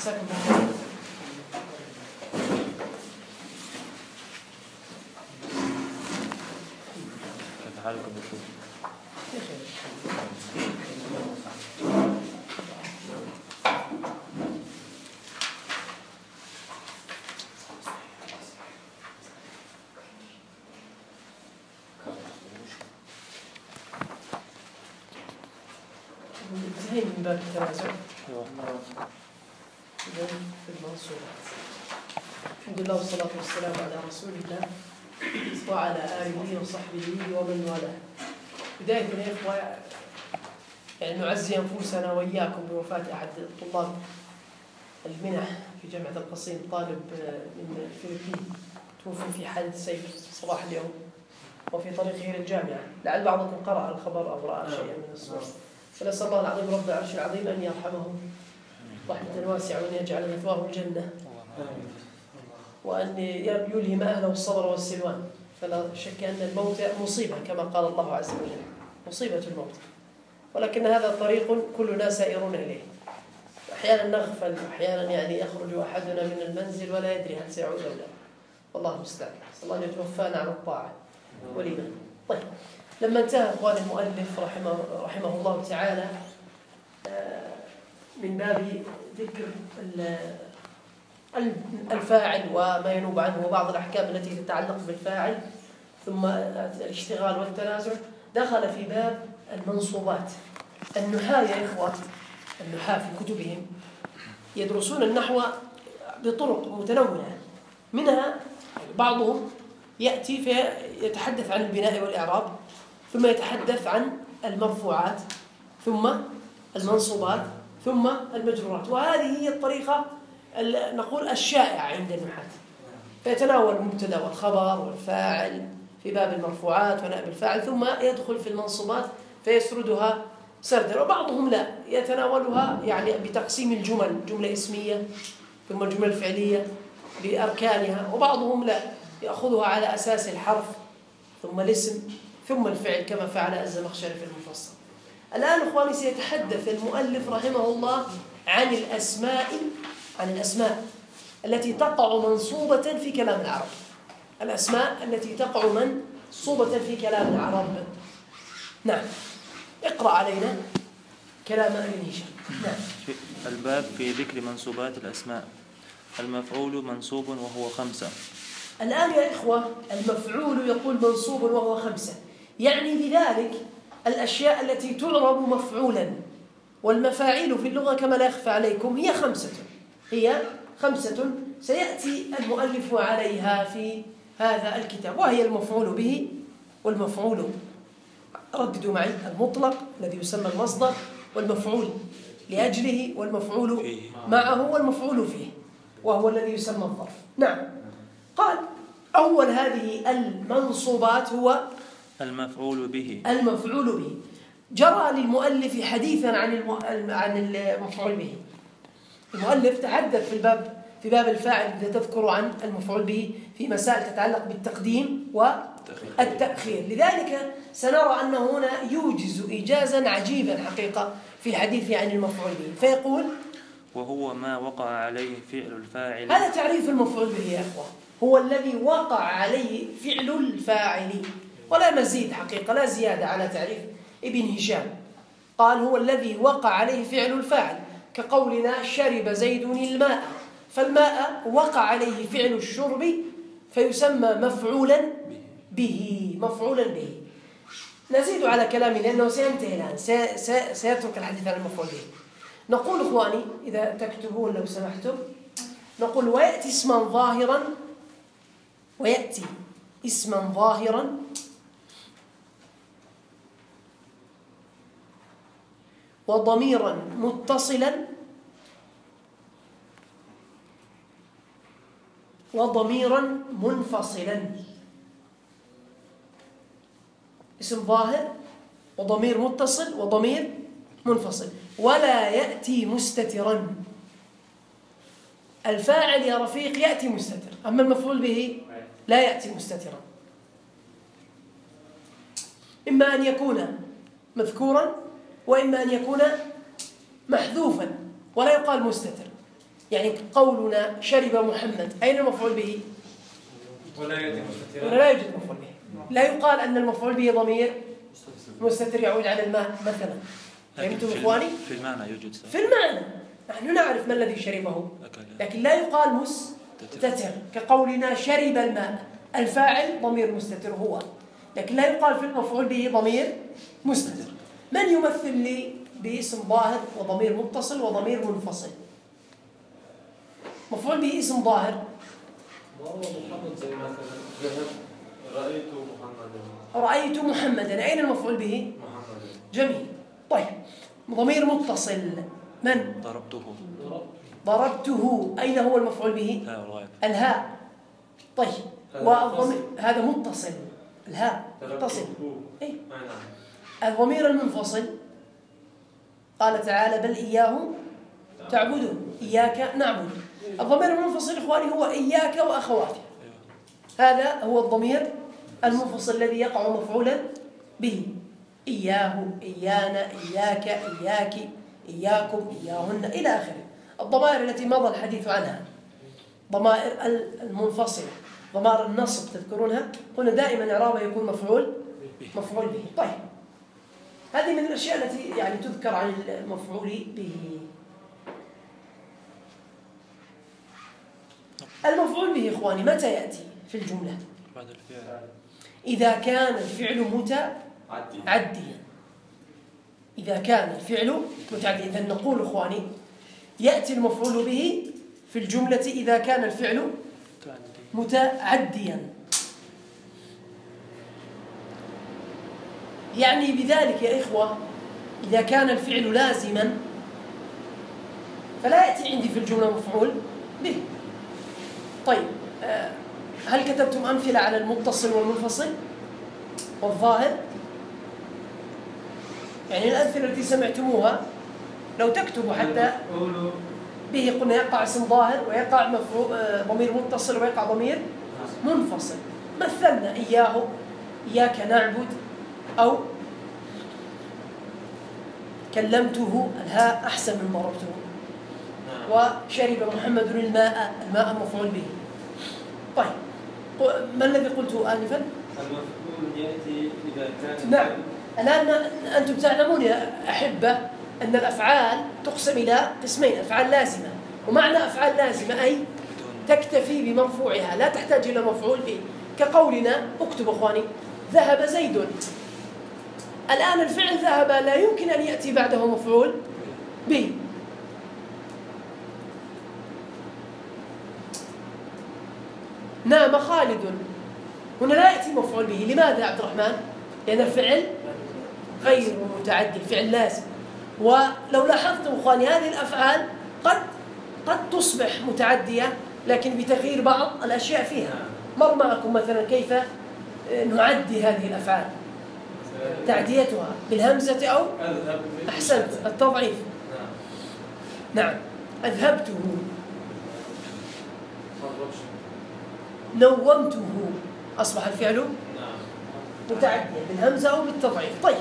مساكن بالخير. كيف حالكم بالخير؟ انتهينا من باب التنازع في المنصوبات. الحمد لله والصلاة والسلام على رسول الله وعلى آله وصحبه ومن والاه. بداية يا إخوة يعني نعزي أنفسنا وإياكم بوفاة أحد طلاب المنح في جامعة القصيم، طالب من الفلبين توفي في حادث سير صباح اليوم وفي طريقه إلى الجامعة. لعل بعضكم قرأ الخبر أو رأى شيئا من الصور. فنسأل الله العظيم رب العرش العظيم أن يرحمهم رحمة واسعة وأن يجعل مثواه الجنة وأن يلهم أهله الصبر والسلوان. فلا شك أن الموت مصيبة كما قال الله عز وجل، مصيبة الموت، ولكن هذا طريق كلنا سائرون إليه. أحيانا نغفل، أحيانا يعني يخرج أحدنا من المنزل ولا يدري هل سيعود أو لا، والله المستعان. نسأل الله أن يتوفانا على الطاعة والإيمان. طيب، لما انتهى أخوان المؤلف رحمه الله تعالى من باب ذكر الفاعل وما ينوب عنه وبعض الأحكام التي تتعلق بالفاعل ثم الاشتغال والتنازع، دخل في باب المنصوبات. النحاة يا إخوة، النحاة في كتبهم يدرسون النحو بطرق متنوعة، منها بعضهم يأتي فيتحدث عن البناء والإعراب، ثم يتحدث عن المرفوعات، ثم المنصوبات، ثم المجرورات. وهذه هي الطريقة نقول الشائعة عند النحاة، فيتناول المبتدا والخبر والفاعل في باب المرفوعات ونائب الفاعل، ثم يدخل في المنصوبات فيسردها سردا. وبعضهم لا يتناولها يعني بتقسيم الجمل، جملة اسمية ثم الجملة الفعلية بأركانها، وبعضهم لا يأخذها على أساس الحرف ثم الاسم ثم الفعل كما فعل الزمخشري في المفصل. الآن أخواني سيتحدث المؤلف رحمه الله عن الأسماء التي تقع منصوبة في كلام العرب، الأسماء التي تقع منصوبة في كلام العرب. نعم، اقرأ علينا كلام ابن هشام. نعم. الباب في ذكر منصوبات الأسماء. المفعول منصوب وهو 5. الآن يا إخوة المفعول يقول منصوب وهو 5، يعني بذلك الأشياء التي تعرب مفعولا، والمفاعيل في اللغة كما لا يخفى عليكم هي 5، هي 5 سيأتي المؤلف عليها في هذا الكتاب، وهي المفعول به والمفعول، رددوا معي، المطلق الذي يسمى المصدر، والمفعول لأجله، والمفعول معه، والمفعول فيه وهو الذي يسمى الظرف. نعم. قال أول هذه المنصوبات هو المفعول به. جرى للمؤلف حديثا عن المفعول به. المؤلف تحدث في باب الفاعل إذا تذكر عن المفعول به في مسائل تتعلق بالتقديم والتأخير، لذلك سنرى أنه هنا يوجز إيجازا عجيبا حقيقة في حديثه عن المفعول به، فيقول وهو ما وقع عليه فعل الفاعل. هذا تعريف المفعول به يا أخوة، هو الذي وقع عليه فعل الفاعل، ولا مزيد حقيقة، لا زيادة على تعريف ابن هشام. قال هو الذي وقع عليه فعل الفاعل، كقولنا شرب زيد الماء، فالماء وقع عليه فعل الشرب فيسمى مفعولا به. نزيد على كلامي لأنه سينتهي الآن، سيترك الحديث عن المفعول به. نقول إخواني إذا تكتبون لو سمحتم، نقول ويأتي اسما ظاهرا وضميرا متصلا وضميرا منفصلا. اسم ظاهر وضمير متصل وضمير منفصل، ولا يأتي مستترا. الفاعل يا رفيق يأتي مستتر، أما المفعول به لا يأتي مستترا، إما أن يكون مذكورا وإما أن يكون محذوفا ولا يقال مستتر. يعني قولنا شرب محمد، أين المفعول به؟ ولا يوجد مفعول به. لا يقال أن المفعول به ضمير مستتر يعود على الماء مثلا. فهمتم إخواني؟ في المعنى يوجد في المعنى نحن نعرف ما الذي شربه، لكن لا يقال مستتر كقولنا شرب الماء. الفاعل ضمير مستتر هو، لكن لا يقال في المفعول به ضمير مستتر. من يمثل لي باسم ظاهر وضمير متصل وضمير منفصل؟ مفعول به اسم ظاهر. ما هو محمد زي مثلا ذهب رأيت محمدا. رأيت محمدا، أين المفعول به؟ محمد. جميل. طيب ضمير متصل من؟ ضربته، أين هو المفعول به؟ الهاء. طيب والضمير هذا متصل، الهاء متصل. إيه؟ الضمير المنفصل قال تعالى بل إياه تعبدون، إياك نعبد. الضمير المنفصل إخواني هو إياك وأخواته، هذا هو الضمير المنفصل الذي يقع مفعولا به. إياه، إيانا، إياك، إياك، إياكم، إياهن إلى آخره. الضمائر التي مضى الحديث عنها ضمائر المنفصلة، ضمائر النصب تذكرونها، قلنا دائما إعرابها يكون مفعول به. طيب هذه من الأشياء التي يعني تذكر عن المفعول به. المفعول به إخواني متى يأتي في الجملة؟ بعد الفعل. إذا كان الفعل متعديا. إذا كان الفعل متعديا. إذا نقول إخواني يأتي المفعول به في الجملة إذا كان الفعل متعديا. يعني بذلك يا إخوة إذا كان الفعل لازما فلا يأتي عندي في الجملة مفعول به. طيب هل كتبتم أمثلة على المتصل والمنفصل والظاهر؟ يعني الأمثلة التي سمعتموها لو تكتبوا حتى به، قلنا يقع اسم ظاهر ويقع ضمير متصل ويقع ضمير منفصل. مثلنا إياه، إياك نعبد، أو كلمته، الهاء أحسن من ضربته، وشرب محمد الماء، الماء مفعول به. طيب ما الذي قلته آنفا؟ المفعول يأتي إذا كان. نعم. الآن أنتم تعلمون يا أحبة أن الأفعال تقسم إلى قسمين: أفعال لازمة، ومعنى أفعال لازمة أي تكتفي بمرفوعها لا تحتاج إلى مفعول به، كقولنا اكتب أخواني ذهب زيد. الآن الفعل ذهب لا يمكن أن يأتي بعده مفعول به. نام خالد، هنا لا يأتي مفعول به. لماذا يا عبد الرحمن؟ لأن الفعل غير متعدي، الفعل لازم. ولو لاحظتم أخواني هذه الأفعال قد تصبح متعدية لكن بتغيير بعض الأشياء فيها. مر معكم مثلا كيف نعدي هذه الأفعال، تعديتها بالهمزة أو أحسنت التضعيف. نعم. أذهبته، نومته، أصبح الفعل متعديا بالهمزة أو بالتضعيف. طيب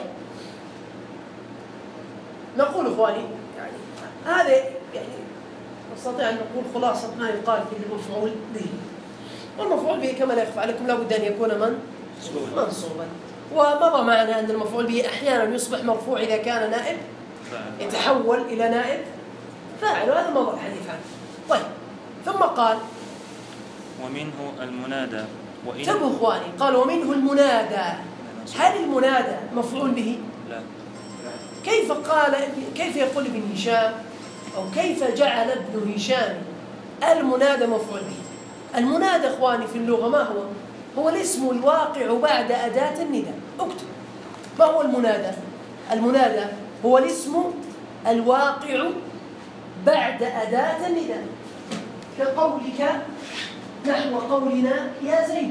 نقول إخواني يعني هذا يعني نستطيع أن نقول خلاصة ما يقال في المفعول به. والمفعول به كما لا يخفى عليكم لابد أن يكون منصوبا. ومضى معنا أن المفعول به أحيانا يصبح مرفوع إذا كان نائب يتحول إلى نائب فاعل، وهذا مضى الحديث عنه. طيب ثم قال ومنه المنادى. انتبهوا إخواني، قال ومنه المنادى. هل المنادى مفعول به؟ لا. كيف يقول ابن هشام أو كيف جعل ابن هشام المنادى مفعول به؟ المنادى إخواني في اللغة ما هو؟ هو الاسم الواقع بعد أداة النداء. اكتب ما هو المنادى؟ المنادى هو الاسم الواقع بعد أداة النداء، كقولك نحو قولنا يا زيد،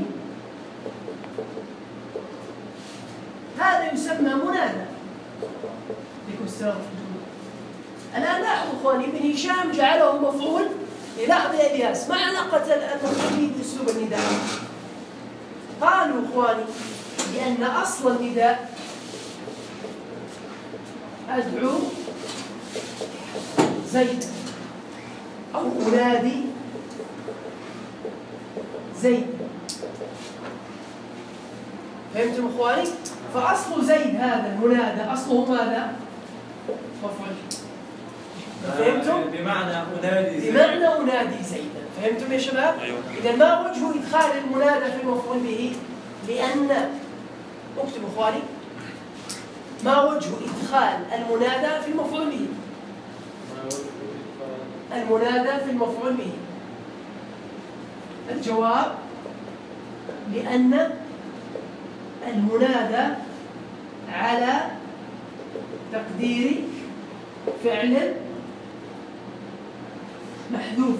هذا يسمى منادى. الآن لاحظوا إخواني ابن هشام جعله مفعول. لاحظ يا إلياس ما علاقة المفعول بأسلوب النداء؟ قالوا إخواني لأن أصل النداء أدعو زيد، أو أنادي زيد. فهمتم إخواني؟ فأصل زيد هذا المنادى أصله ماذا؟ مفعول. فهمتم؟ بمعنى أنادي زيد. بمعنى أنادي زيدا. فهمتم يا شباب؟ أيوة. إذا ما وجه إدخال المنادى في المفعول به؟ لأن اكتبوا إخواني، ما وجه إدخال المنادى في المفعول به؟ المنادى في المفعول به. الجواب لأن المنادى على تقدير فعل محذوف.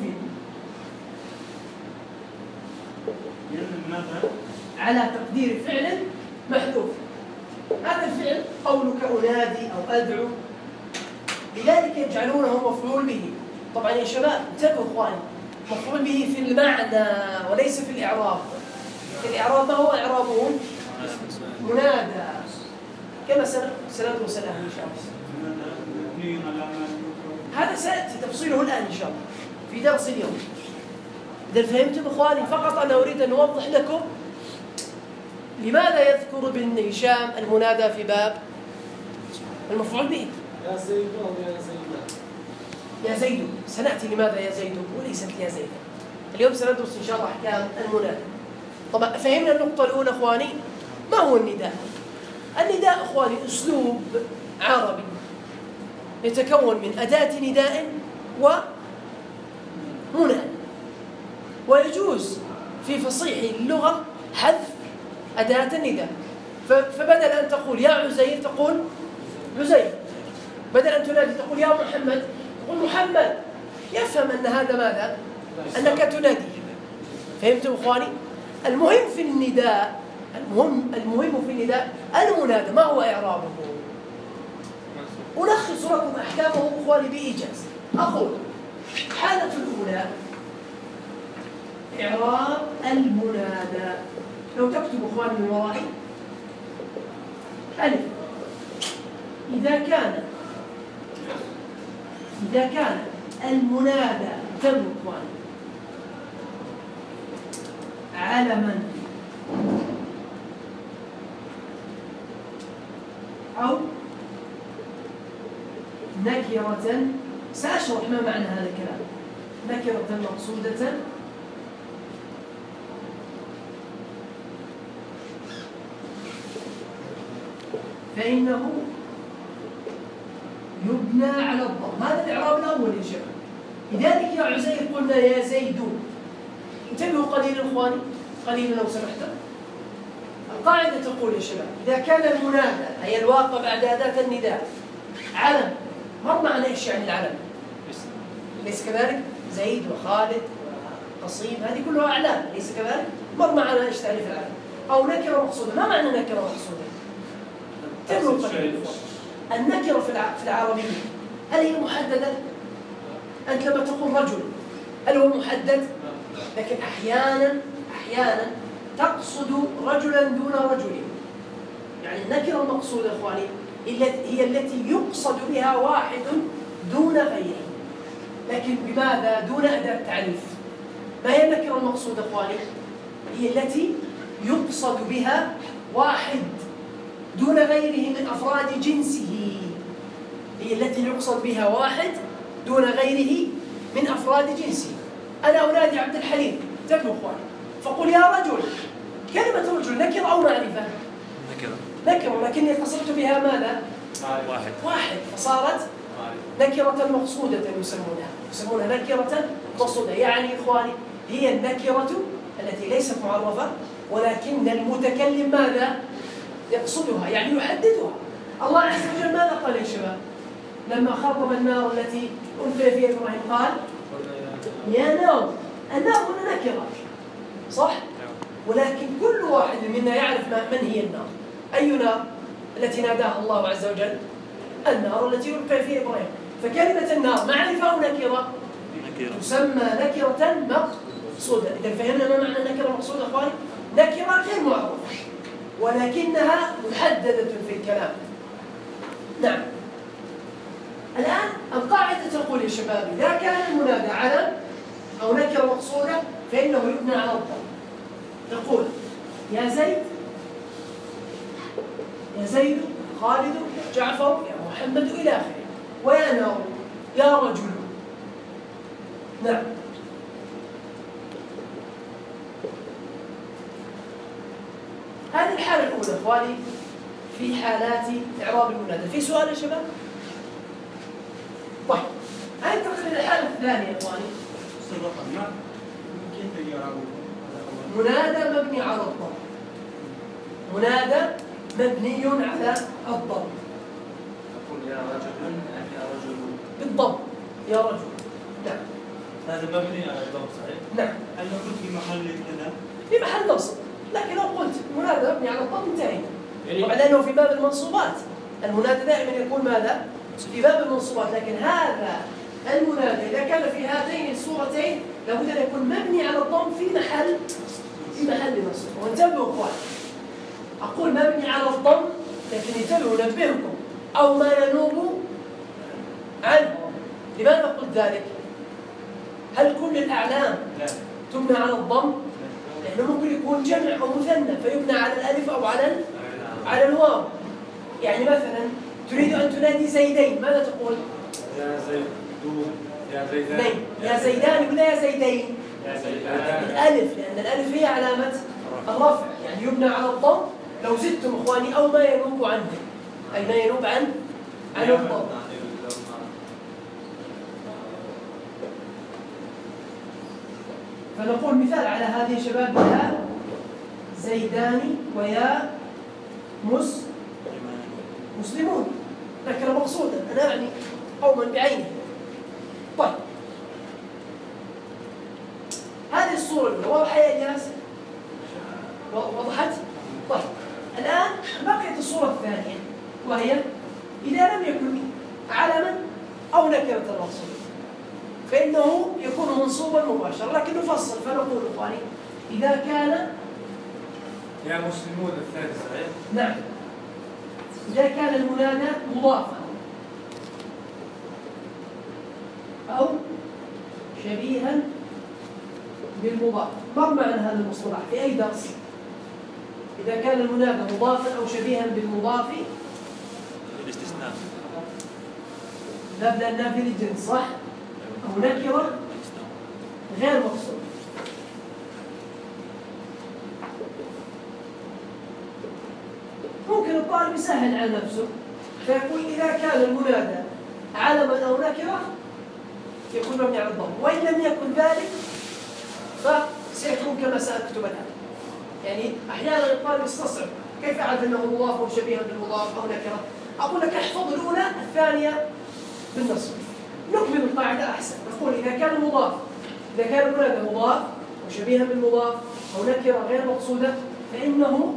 على تقدير فعل محذوف. هذا الفعل قولك أنادي أو أدعو، لذلك يجعلونه مفعول به. طبعا يا شباب انتبهوا إخواني، مفعول به في المعنى وليس في الإعراب. في الإعراب ما هو إعرابه؟ منادى، كما سندرس الآن إن شاء الله. هذا سيأتي تفصيله الآن إن شاء الله في درس اليوم. إذا فهمتم إخواني، فقط أنا أريد أن أوضح لكم لماذا يذكر ابن هشام المنادى في باب المفعول به. يا زيد أو يا زيد. يا زيد، سنأتي لماذا يا زيد وليست يا زيد. اليوم سندرس إن شاء الله أحكام المنادى. طبعا فهمنا النقطة الأولى إخواني، ما هو النداء؟ النداء إخواني أسلوب عربي يتكون من أداة نداء ومنادى، ويجوز في فصيح اللغة حذف أداة النداء. فبدل أن تقول يا عزير تقول عزير، بدل أن تنادي تقول يا محمد تقول محمد. يفهم أن هذا ماذا؟ أنك تنادي. فهمتم إخواني؟ المهم في النداء، المهم في النداء المنادى. ما هو إعرابه؟ ألخص لكم أحكامه إخواني بإيجاز. أقول حالة الأولى إعراب المنادى. لو تكتب إخواني من ورائي، ألف، إذا كان المنادى تم إخواني علما أو نكرة. سأشرح ما معنى هذا الكلام. نكرة مقصودة فإنه يبنى على الضم. هذا الإعراب الأول يا شباب. لذلك يا عزير قلنا يا زيد. انتبهوا قليلا إخواني، قليلا لو سمحت. القاعدة تقول يا شباب، إذا كان المنادى أي الواقع بعد أداة النداء علم، مر معنا إيش يعني العلم؟ ليس كذلك؟ زيد وخالد وقصيم هذه كلها أعلام، ليس كذلك؟ مر معنا إيش تعريف العلم؟ أو نكرة مقصودة. ما معنى نكرة مقصودة؟ انتبهوا قليلا. النكرة في العربية هل هي محددة؟ أنت لما تقول رجل هل هو محدد؟ لكن أحيانا تقصد رجلا دون رجل. يعني النكرة المقصودة إخواني هي التي يقصد بها واحد دون غيره، لكن بماذا؟ دون أداة تعريف. ما هي النكرة المقصودة إخواني؟ هي التي يقصد بها واحد دون غيره من أفراد جنسه. هي التي يقصد بها واحد دون غيره من أفراد جنسه. أنا أنادي عبد الحليم، انتبهوا إخواني، فقل يا رجل. كلمة رجل نكرة أو معرفة؟ نكرة، لكني قصدت بها ماذا؟ واحد، فصارت نكرة مقصودة يسمونها نكرة مقصودة. يعني إخواني هي النكرة التي ليست معرفة ولكن المتكلم ماذا؟ يقصدها، يعني يحددها. الله عز وجل ماذا قال يا شباب لما خاطب النار التي ألقي فيها إبراهيم؟ قال يا نار. النار هنا نكرة صح؟ ولكن كل واحد منا يعرف من هي النار. أي نار؟ التي ناداها الله عز وجل، النار التي ألقي فيها إبراهيم. فكلمة النار معرفة أو نكرة؟ تسمى نكرة مقصودة. إذا فهمنا ما معنى النكرة المقصودة أخواني؟ نكرة غير معرفة ولكنها محددة في الكلام. نعم. الآن القاعدة تقول يا شباب إذا كان المنادى علم أو نكرة مقصودة فإنه يبنى على الضم. تقول يا زيد، يا زيد، خالد، جعفر، يا محمد إلى آخره، ويا نار، يا رجل. نعم. هذه الحالة الأولى إخواني في حالات إعراب المنادى. في سؤال يا شباب؟ طيب أنتقل إلى الحالة الثانية إخواني. منادى مبني على الضم. منادى مبني على الضم. أقول يا رجل يا رجل بالضم يا رجل. نعم. هذا مبني على الضم صحيح؟ نعم. هل نقول في محل كذا؟ في محل نصب، لكن لو قلت منادى مبني على الضم انتهينا. طبعا لأنه في باب المنصوبات، المنادى دائما يكون ماذا؟ في باب المنصوبات، لكن هذا المنادى إذا كان في هاتين الصورتين لابد أن يكون مبني على الضم في محل نصب. وانتبهوا إخوان، أقول مبني على الضم لكن انتبهوا نبهكم أو ما ينوب عنه. لماذا قلت ذلك؟ هل كل الأعلام تبنى على الضم؟ لأنه ممكن يكون جمع أو مثنى فيبنى على الألف أو على الواو. يعني مثلا تريد أن تنادي زيدين، ماذا تقول؟ يا زيدون، يا زيدان، يا زيدان ولا يا زيدين؟ يا زيدان الألف، لأن الألف هي علامة الرفع، يعني يبنى على الضم. لو زدتم إخواني أو ما ينوب عنه، أي ما ينوب عن الضم. فنقول مثال على هذه يا شباب: يا زيدان ويا مسلمون. نكرة مقصودة، أنا أعني قوما بعينه. طيب هذه الصورة الأولى واضحة يا إياس؟ وضحت؟ طيب الآن بقيت الصورة الثانية، وهي إذا لم يكن علما أو نكرة مقصودة فإنه يكون منصوبا مباشرة. لكن نفصل فنقول إخواني إذا كان يا مسلمون الثاني صحيح؟ نعم. إذا كان المنادى مضافا أو شبيها بالمضاف. مر معنا هذا المصطلح في أي درس. إذا كان المنادى مضافا أو شبيها بالمضاف الاستثناء نبدأ النافي للجنس صح؟ أو نكرة غير مقصود. ممكن الطالب يسهل على نفسه فيقول إذا كان المنادى علما أو نكرة يكون مبني على الضم، وإن لم يكن ذلك فسيكون كما سأكتب الآن. يعني أحيانا الطالب يستصعب كيف أعرف أنه مضاف أو شبيه بالمضاف أو نكرة. أقول لك احفظ الأولى الثانية بالنصب. نكمل القاعدة أحسن. نقول إذا كان مضاف، إذا كان المنادى مضاف أو شبيها بالمضاف أو نكرة غير مقصودة فإنه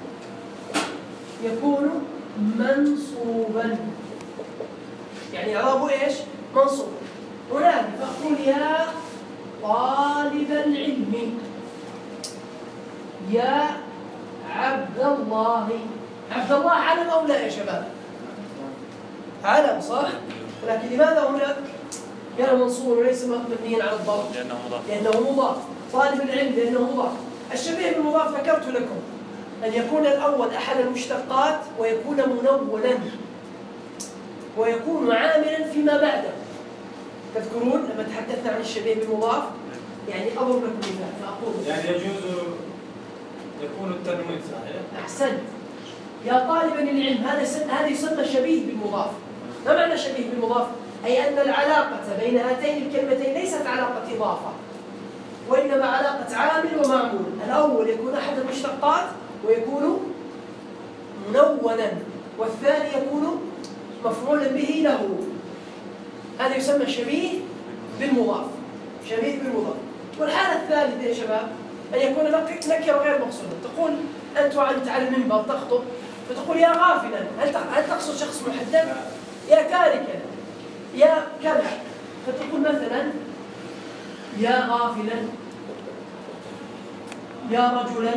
يكون منصوبا. يعني إعرابه إيش؟ منصوب. أنادي فأقول يا طالب العلم، يا عبد الله. عبد الله علم أو لا يا شباب؟ علم صح؟ لكن لماذا هناك كان منصوبا وليس مبنيا على الضم؟ لأنه مضاف. طالب العلم لأنه مضاف. الشبيه بالمضاف ذكرت لكم أن يكون الأول أحد المشتقات ويكون منونا ويكون عاملا فيما بعده. تذكرون لما تحدثنا عن الشبيه بالمضاف؟ يعني أضرب لكم مثال فأقول يعني يجوز يكون التنوين صحيح؟ أحسنت. يا طالبا العلم، هذا يسمى شبيه بالمضاف. ما معنى شبيه بالمضاف؟ أي أن العلاقة بين هاتين الكلمتين ليست علاقة إضافة وإنما علاقة عامل ومعمول. الأول يكون أحد المشتقات ويكون منونا، والثاني يكون مفعولا به له. هذا يسمى شبيه بالمضاف. شبيه بالمضاف. والحالة الثالثة يا شباب أن يكون نكرة غير مقصودة. تقول أنت وأنت على المنبر تخطب فتقول يا غافلا، هل تقصد شخص محدد؟ يا تاركا، يا كذا. فتقول مثلا يا غافلا، يا رجلا.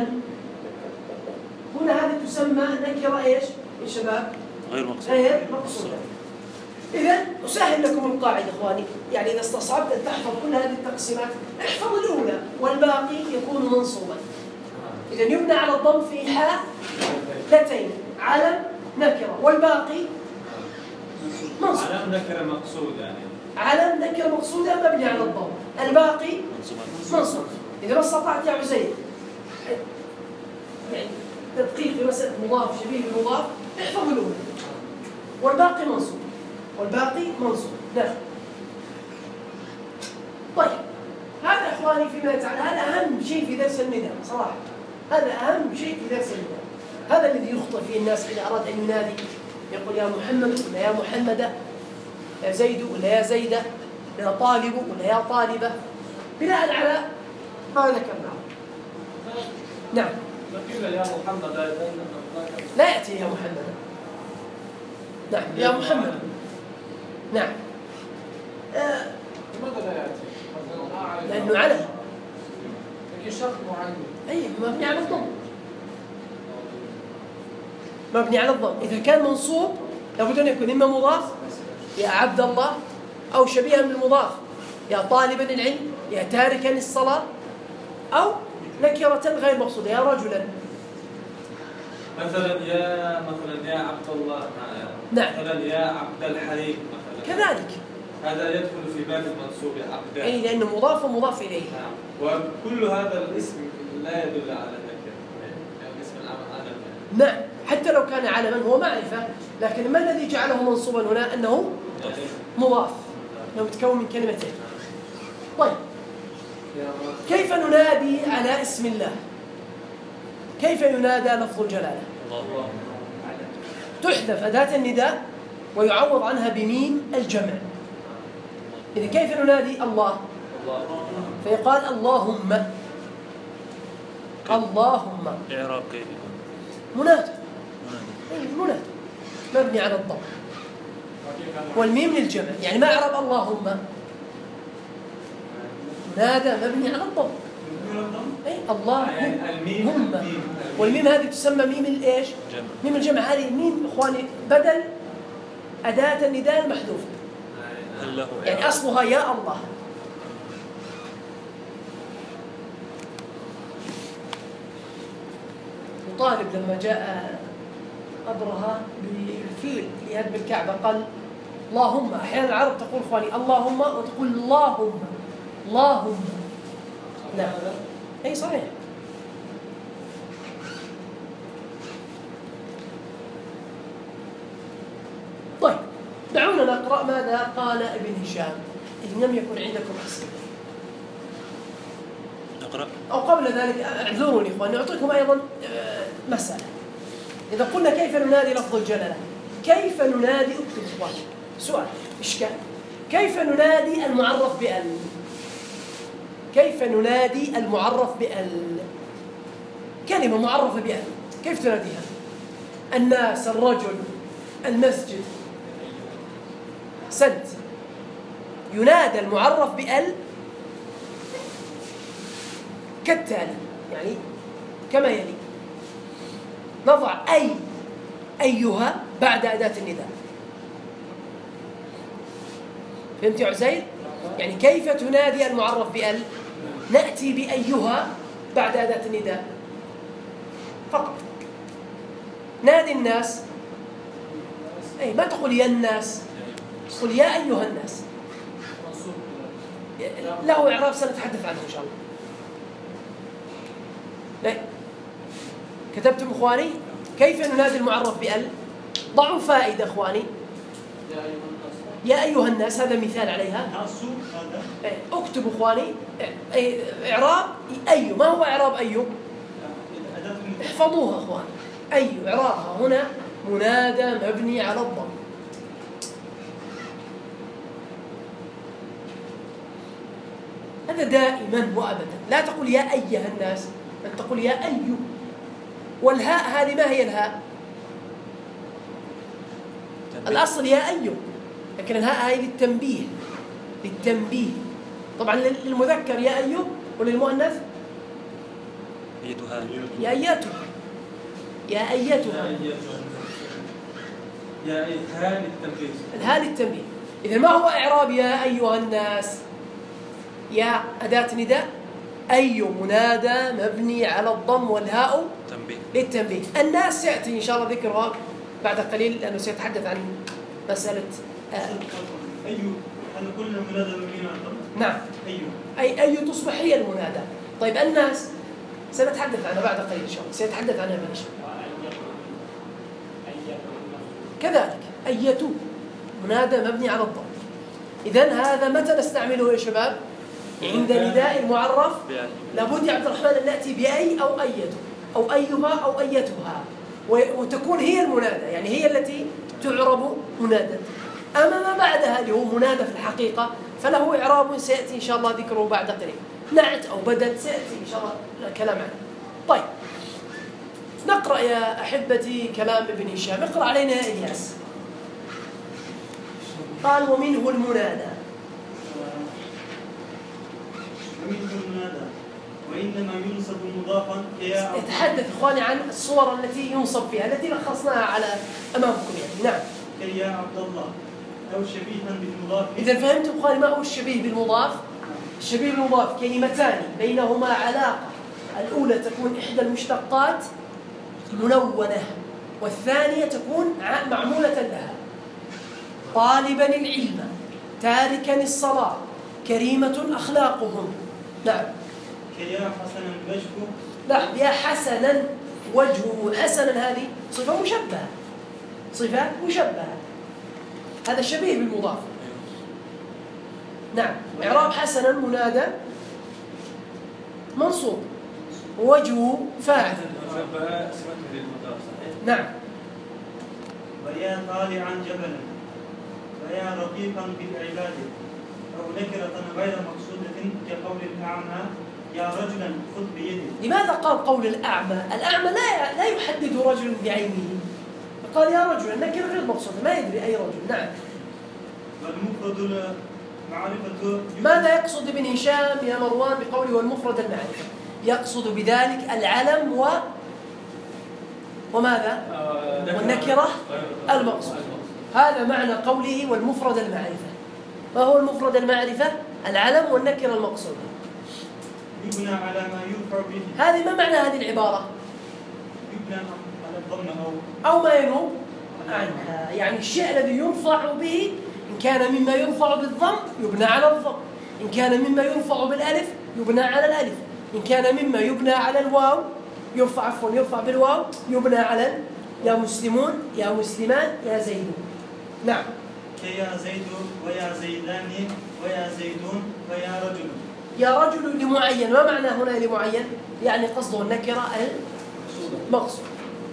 هنا هذه تسمى نكرة ايش يا شباب؟ غير مقصودة. غير مقصودة. إذا أسهل لكم القاعدة إخواني، يعني إذا استصعبت أن تحفظ كل هذه التقسيمات احفظ الأولى والباقي يكون منصوبا. إذا يبنى على الضم في حالتين، علم نكرة والباقي منصوب. علم نكرة مقصود يعني. علم نكرة مقصودة مبني على الضم، الباقي منصوب. إذا ما استطعت يا عزيز يعني تدقيق في مسألة مضاف شبيه بالمضاف احفظ الأولى والباقي منصوب، والباقي منصوب. نعم. طيب هذا إخواني فيما يتعلق، هذا أهم شيء في درس النداء صراحة، هذا أهم شيء في درس النداء. هذا الذي يخطئ فيه الناس إذا أراد أن ينادي، يقول يا محمد ولا يا محمدة، يا زيد ولا يا زيدة، يا طالب ولا يا طالبة، بناء على ما ذكرناه. نعم. قيل يا محمد لا يأتي يا محمد. نعم يا محمد. نعم. لماذا لا يأتي؟ لأنه علم. لكن شرط معين. أي مبني على الضم. مبني على الضم. إذا كان منصوب لابد أن يكون إما مضاف يا عبد الله، أو شبيها بالمضاف يا طالبا العلم، يا تاركا للصلاة، أو نكرة غير مقصودة يا رجلا. مثلا يا عبد الله. نعم. مثلا يا عبد الحليم مثلا. كذلك. هذا يدخل في باب المنصوب يا عبد. أي لأنه مضاف ومضاف إليه. نعم. وكل هذا الاسم لا يدل على النكرة، يعني اسم العلم. نعم. حتى لو كان علما هو معرفة، لكن ما الذي جعله منصوبا هنا؟ أنه مضاف، أنه متكون من كلمتين. طيب كيف ننادي على اسم الله؟ كيف ينادى لفظ الجلالة؟ تحذف أداة النداء ويعوض عنها بميم الجمع. إذا كيف ننادي الله؟ فيقال اللهم. اللهم. إعراب كيف؟ منادى. منادى مبني على الضم والميم للجمع، يعني ما أعرب اللهم؟ منادى مبني على الضم. أي الله هم، والميم هذه تسمى ميم الإيش؟ ميم الجمع. هذه ميم إخواني بدل أداة النداء المحذوفة، يعني أصلها يا الله. طالب لما جاء أبرهة بالفيل لهدم الكعبة قال اللهم. أحيانا العرب تقول إخواني اللهم وتقول اللهم. اللهم. نعم. أي صحيح. طيب دعونا نقرأ ماذا قال ابن هشام إن لم يكن عندكم أسئلة. نقرأ. أو قبل ذلك اعذروني إخواني أعطيكم أيضا مسألة. إذا قلنا كيف ننادي لفظ الجلالة، كيف ننادي؟ اكتب إخواني سؤال إشكال. كيف ننادي المعرف بأل؟ كيف ننادي المعرف بأل؟ كلمة معرفة بأل كيف تناديها؟ الناس، الرجل، المسجد. سنت. ينادى المعرف بأل كالتالي، يعني كما يلي: نضع أيها بعد أداة النداء. فهمت يا عزير؟ يعني كيف تنادي المعرف بأل؟ نأتي بأيها بعد أداة النداء فقط. نادي الناس، أي ما تقول يا الناس، قل يا أيها الناس. له إعراب سنتحدث عنه إن شاء الله. لا. كتبتم إخواني كيف ننادي المعرف بأل؟ ضعوا فائدة إخواني. يا أيها الناس هذا مثال عليها. اكتبوا إخواني إعراب أي. ما هو إعراب أي؟ احفظوها إخواني. أي إعرابها هنا منادى مبني على الضم. هذا دائما وأبدا. لا تقول يا أيها الناس، أن تقول يا أي. والهاء هذه ما هي الهاء؟ الأصل يا أي، لكن الهاء هذه للتنبيه. للتنبيه. طبعا للمذكر يا أي، وللمؤنث يا أيتها. يا أيتها. يا هاء للتنبيه. الهاء للتنبيه. إذا ما هو إعراب يا أيها الناس؟ يا أداة نداء، أي منادى مبني على الضم والهاء تنبيه للتنبيه. الناس سيأتي إن شاء الله ذكرها بعد قليل لأنه سيتحدث عن مسألة أي هل قلنا منادى مبني على الضم؟ نعم. أي تصبح هي المنادى. طيب الناس سنتحدث عنها بعد قليل إن شاء الله، سيتحدث عنها من شاء الله. كذلك أية منادى مبني على الضم. إذن هذا متى نستعمله يا شباب؟ عند نداء المعرف لابد يا عبد الرحمن أن نأتي بأي أو أيته أو أيها أو أيتها، وتكون هي المنادى، يعني هي التي تعرب منادى. أما ما بعدها اللي هو منادى في الحقيقة فله إعراب سيأتي إن شاء الله ذكره بعد قليل. نعت أو بدل سيأتي إن شاء الله كلام عنه. طيب نقرأ يا أحبتي كلام ابن هشام. اقرأ علينا يا إلياس. قال ومنه المنادى. ومنه المنادى وإنما ينصب مضافا يتحدث إخواني عن الصور التي ينصب فيها التي لخصناها على أمامكم يعني. نعم. كيا عبد الله أو شبيها بالمضاف. إذا فهمتم إخواني ما هو الشبيه بالمضاف؟ الشبيه بالمضاف كلمتان بينهما علاقة، الأولى تكون إحدى المشتقات منونة والثانية تكون معمولة لها. طالبا العلم، تاركا الصلاة، كريمة أخلاقهم. نعم. كيا حسنا وجهه. لا، يا حسنا وجهه. حسنا هذه صفة مشبهة، صفة مشبهة، هذا شبيه بالمضاف. نعم. إعراب حسنا منادى منصوب، وجهه فاعل. نعم. ويا طالعا جبلا ويا رقيقا بالعباد أو نكرة غير مقصودة كقول الأعمى يا رجلا خذ بيدي. لماذا قال قول الأعمى؟ الأعمى لا يحدد رجل بعينه، قال يا رجل، النكرة غير مقصودة ما يدري أي رجل. نعم. والمفرد معرفة. ماذا يقصد ابن هشام يا مروان بقوله والمفرد المعرفة؟ يقصد بذلك العلم وماذا؟ والنكرة المقصود. هذا معنى قوله والمفرد المعرفة. ما هو المفرد المعرفة؟ العلم والنكرة المقصودة. يبنى على ما يرفع به. هذه ما معنى هذه العبارة؟ يبنى على الضم أو ما ينوب عنها، يعني الشيء الذي يرفع به إن كان مما يرفع بالضم يبنى على الضم، إن كان مما يرفع بالألف يبنى على الألف، إن كان مما يبنى على الواو يرفع بالواو يبنى على يا مسلمون يا مسلمان يا زيدون. نعم. كيا زيد ويا زيدان ويا زيدون ويا رجل. يا رجل لمعين، ما معنى هنا لمعين؟ يعني قصده النكرة المقصود.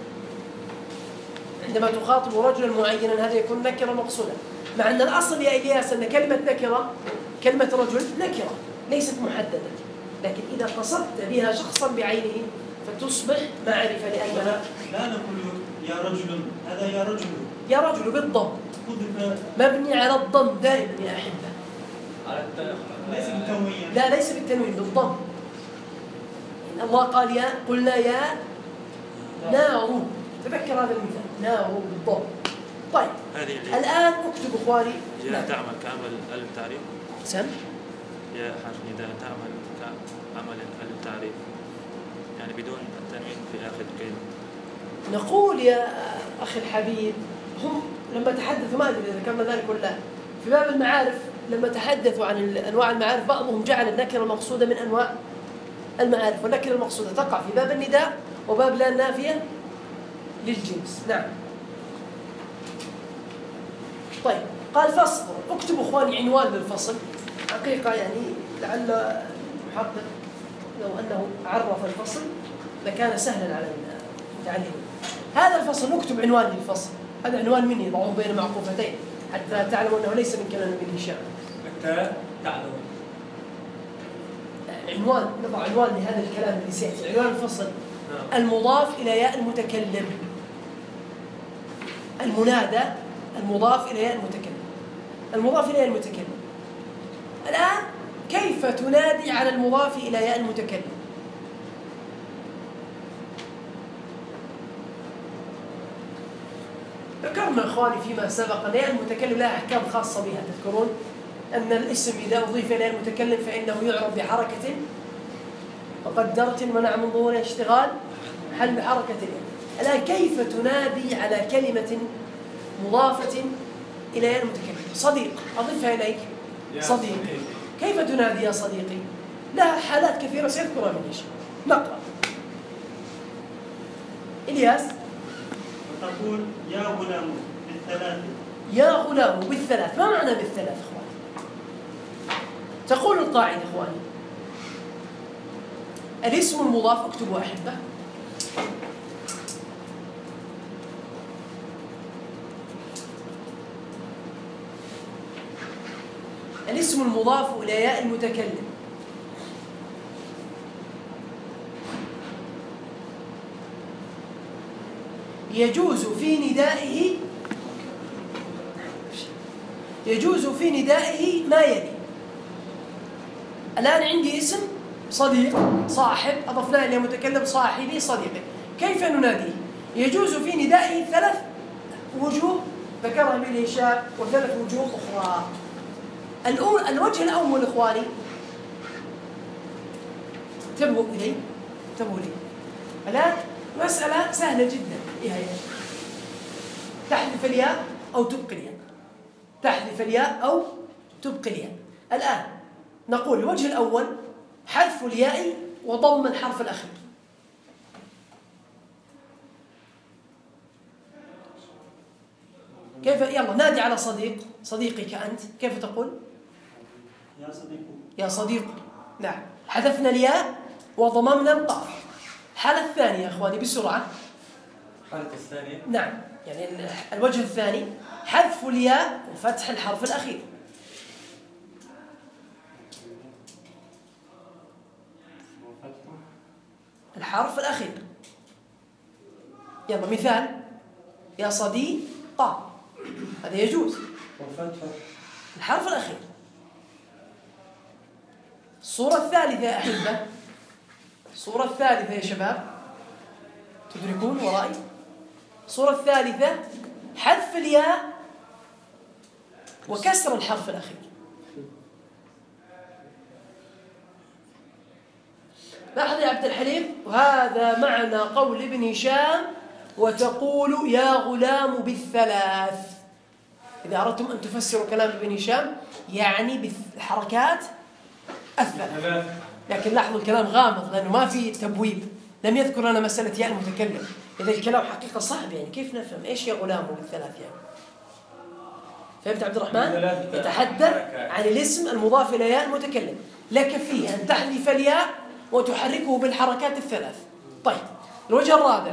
عندما تخاطب رجلا معينا هذا يكون نكرة مقصودة، مع أن الأصل يا إلياس أن كلمة نكرة، كلمة رجل نكرة ليست محددة، لكن إذا قصدت بها شخصا بعينه فتصبح معرفة لأنها. لا نقول يا رجل، هذا يا رجل. يا رجل بالضم، مبني على الضم دائما يا أحبة. ليس بالتنوين. لا ليس بالتنوين، بالضم. الله قال قلنا يا نار، تذكر هذا المثال، نار بالضم. طيب الآن اكتب إخواني. إذا تعمل كعمل ألف تعريف. سم. يا حرف إذا تعمل كعمل ألف تعريف، يعني بدون التنوين في آخر الكلمة. نقول يا أخي الحبيب هم لما تحدثوا، ما أدري إذا ذكرنا ذلك ولا لا، في باب المعارف لما تحدثوا عن أنواع المعارف بعضهم جعل النكرة المقصودة من أنواع المعارف، والنكرة المقصودة تقع في باب النداء وباب لا نافية للجنس. نعم. طيب قال فصل. اكتبوا اخواني عنوان للفصل، حقيقة يعني لعل المحقق لو أنه عرف الفصل لكان سهلا على المتعلمين. هذا الفصل نكتب عنوان للفصل، هذا عنوان مني ضعوه بين معقوفتين حتى تعلموا أنه ليس من كلام ابن هشام. حتى تعلموا. عنوان، نضع عنوان لهذا الكلام اللي سيأتي. عنوان الفصل المضاف إلى ياء المتكلم. المنادى المضاف إلى ياء المتكلم. المضاف إلى ياء المتكلم. الآن كيف تنادي على المضاف إلى ياء المتكلم؟ ذكرت ذكرنا إخواني فيما سبق أن الياء المتكلم لها أحكام خاصة بها. تذكرون أن الاسم إذا أضيف إلى المتكلم فإنه يعرب بحركة مقدرة منع من ظهورها اشتغال حل بحركة الياء. الآن كيف تنادي على كلمة مضافة إلى ياء المتكلم؟ صديق، أضيفها إليك صديق، كيف تنادي يا صديقي؟ لها حالات كثيرة سيذكرها من إيش. نقرأ. إلياس. وتقول يا غلام بالثلاث. يا غلام بالثلاث، ما معنى بالثلاث إخواني؟ تقول القاعدة إخواني: الاسم المضاف، اكتبوا أحبة، الاسم المضاف إلى ياء المتكلم يجوز في ندائه ما يلي. الآن عندي اسم صديق، صاحب، أضفناه إلى متكلم صاحبي صديقي، كيف نناديه؟ يجوز في ندائه 3 وجوه ذكرها ابن هشام و3 وجوه أخرى. الوجه الأول إخواني، انتبهوا لي. الآن مسألة سهلة جدا، إيه هي؟ تحذف الياء أو تبقي الياء، تحذف الياء أو تبقي الياء. الآن نقول الوجه الأول حذف الياء وضم الحرف الأخير. كيف؟ يلا نادي على صديقك أنت، كيف تقول؟ يا صديق. يا صديق. نعم، حذفنا الياء وضممنا القاف. الحالة الثانية يا أخواني بسرعة. الحالة الثانية. نعم، يعني الوجه الثاني حذف الياء وفتح الحرف الأخير. الحرف الأخير. يلا مثال: يا صديقة، هذا يجوز. وفتح الحرف الأخير. الصورة الثالثة يا أحبة، الصورة الثالثة يا شباب، تدركون ورائي؟ الصورة الثالثة حذف الياء وكسر الحرف الأخير. لاحظ يا عبد الحليم، وهذا معنى قول ابن هشام: وتقول يا غلام بالثلاث. إذا أردتم أن تفسروا كلام ابن هشام يعني بالحركات الثلاث. لكن لاحظوا الكلام غامض لأنه ما في تبويب، لم يذكر لنا مسألة ياء المتكلم. إذا الكلام حقيقة صعب، يعني كيف نفهم إيش يا غلام بالثلاث يعني؟ فهمت عبد الرحمن؟ يتحدث عن الاسم المضاف إلى ياء المتكلم، لك فيه أن تحذف الياء وتحركه بالحركات الثلاث. طيب، الوجه الرابع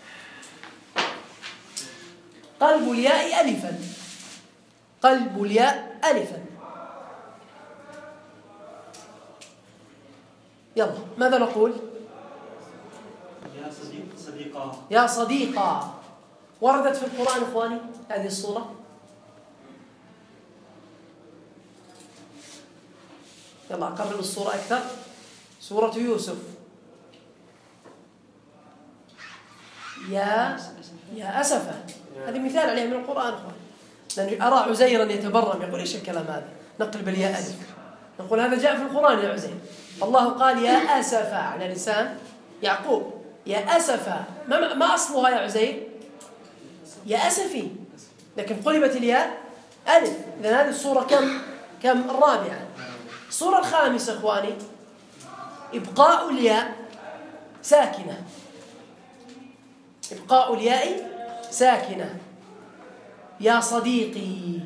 قلب الياء ألفا. قلب الياء ألفا. يلا ماذا نقول؟ يا صديقة. يا صديقة. وردت في القرآن إخواني هذه الصورة. يلا أقرب الصورة أكثر. سورة يوسف. يا أسفة، هذه مثال عليها من القرآن إخواني. لأن أرى عزيرا يتبرم يقول إيش الكلام هذا؟ نقلب الياء ألف، نقول هذا جاء في القرآن يا عزير. الله قال يا أسفة على لسان يعقوب، يا أسفة. ما أصلها يا عزير؟ يا أسفي، لكن قلبت الياء ألف. إذن هذه الصورة كم الرابعة. الصورة الخامسة إخواني إبقاء الياء ساكنة. إبقاء الياء ساكنة. يا صديقي.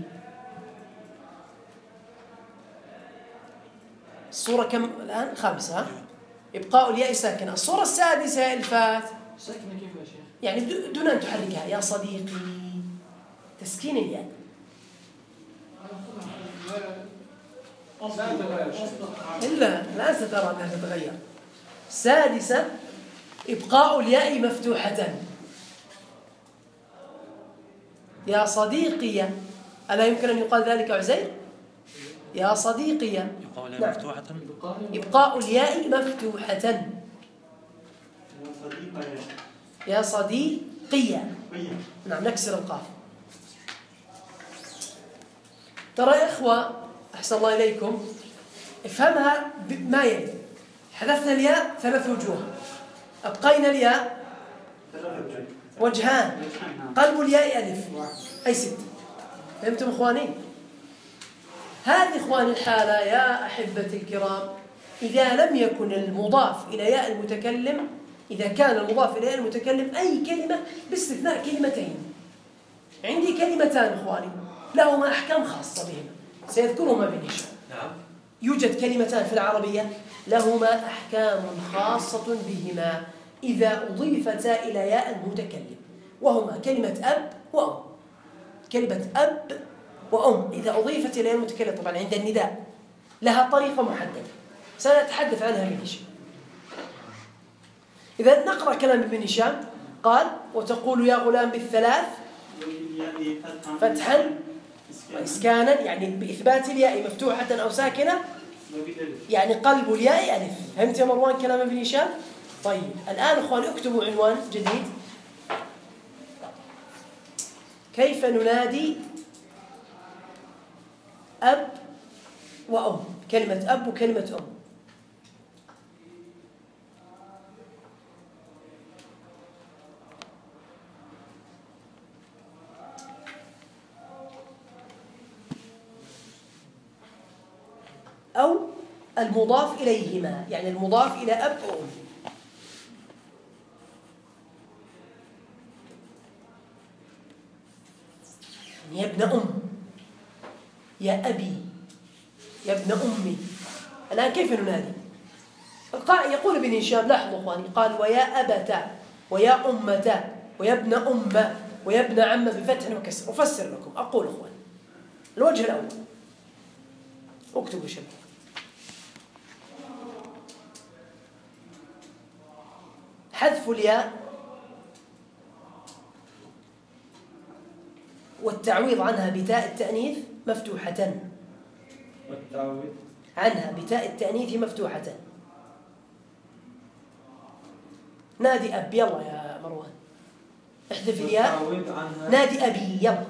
الصورة كم الآن؟ خامسة. إبقاء الياء ساكنة. الصورة السادسة يا إلفات ساكنة كيف يا شيخ؟ يعني دون أن تحركها. يا صديقي، تسكين الياء. إلا الآن سترى أنها تتغير. السادسة إبقاء الياء مفتوحة. يا صديقي، ألا يمكن أن يقال ذلك عزير؟ يا صديقي. يقول نعم. مفتوحة. إبقاء الياء مفتوحة. يا صديقة. يا صديقي. نعم، نكسر القاف. ترى يا إخوة أحسن الله إليكم افهمها ما يلي. حذفنا الياء 3 وجوه، أبقينا الياء وجهان، قلب الياء ألف، أي 6. فهمتم إخواني؟ هذه إخواني الحالة يا أحبتي الكرام إذا لم يكن المضاف إلى ياء المتكلم، إذا كان المضاف إلى ياء المتكلم أي كلمة باستثناء كلمتين. عندي كلمتان إخواني لهما أحكام خاصة بهما سيذكرهما ابن هشام. يوجد كلمتان في العربية لهما أحكام خاصة بهما إذا أضيفتا إلى ياء المتكلم، وهما كلمة أب وأم. كلمة أب وأم إذا أضيفت إلى المتكلم طبعا عند النداء لها طريقة محددة سنتحدث عنها ابن هشام. إذا نقرأ كلام ابن هشام قال: وتقول يا غلام بالثلاث فتحا وإسكانا، يعني بإثبات الياء مفتوحة أو ساكنة، يعني قلب الياء ألف. فهمت يا مروان كلام ابن هشام؟ طيب الآن أخواني اكتبوا عنوان جديد: كيف ننادي أب وأم، كلمة أب وكلمة أم. أو المضاف إليهما، يعني المضاف إلى أب وأم. يا ابن أم، يا أبي، يا ابن أمي. الآن كيف ننادي؟ يقول ابن هشام لاحظوا أخواني، قال: ويا أبتا ويا أمتا ويا ابن أمة ويا ابن عم بفتح وكسر. أفسر لكم، أقول أخواني الوجه الأول، اكتبوا شباب: حذف الياء والتعويض عنها بتاء التأنيث مفتوحة، والتعويض عنها بتاء التأنيث مفتوحة. نادي أب، يلا يا مروان احذف الياء، نادي أبي، يلا.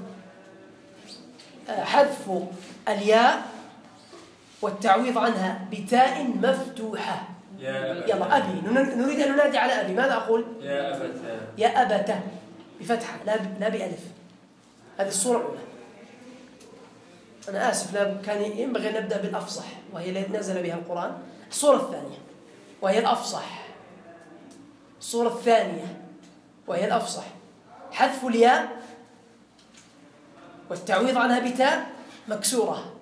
حذف الياء والتعويض عنها بتاء مفتوحة، يلا أبي. نريد أن ننادي على أبي، ماذا أقول؟ يا أبتا، يا أبتا بفتحة لا بألف. هذه الصورة الأولى. أنا آسف، كان ينبغي أن نبدأ بالأفصح وهي التي نزل بها القرآن. الصورة الثانية وهي الأفصح، الصورة الثانية وهي الأفصح: حذف الياء والتعويض عنها بتاء مكسورة.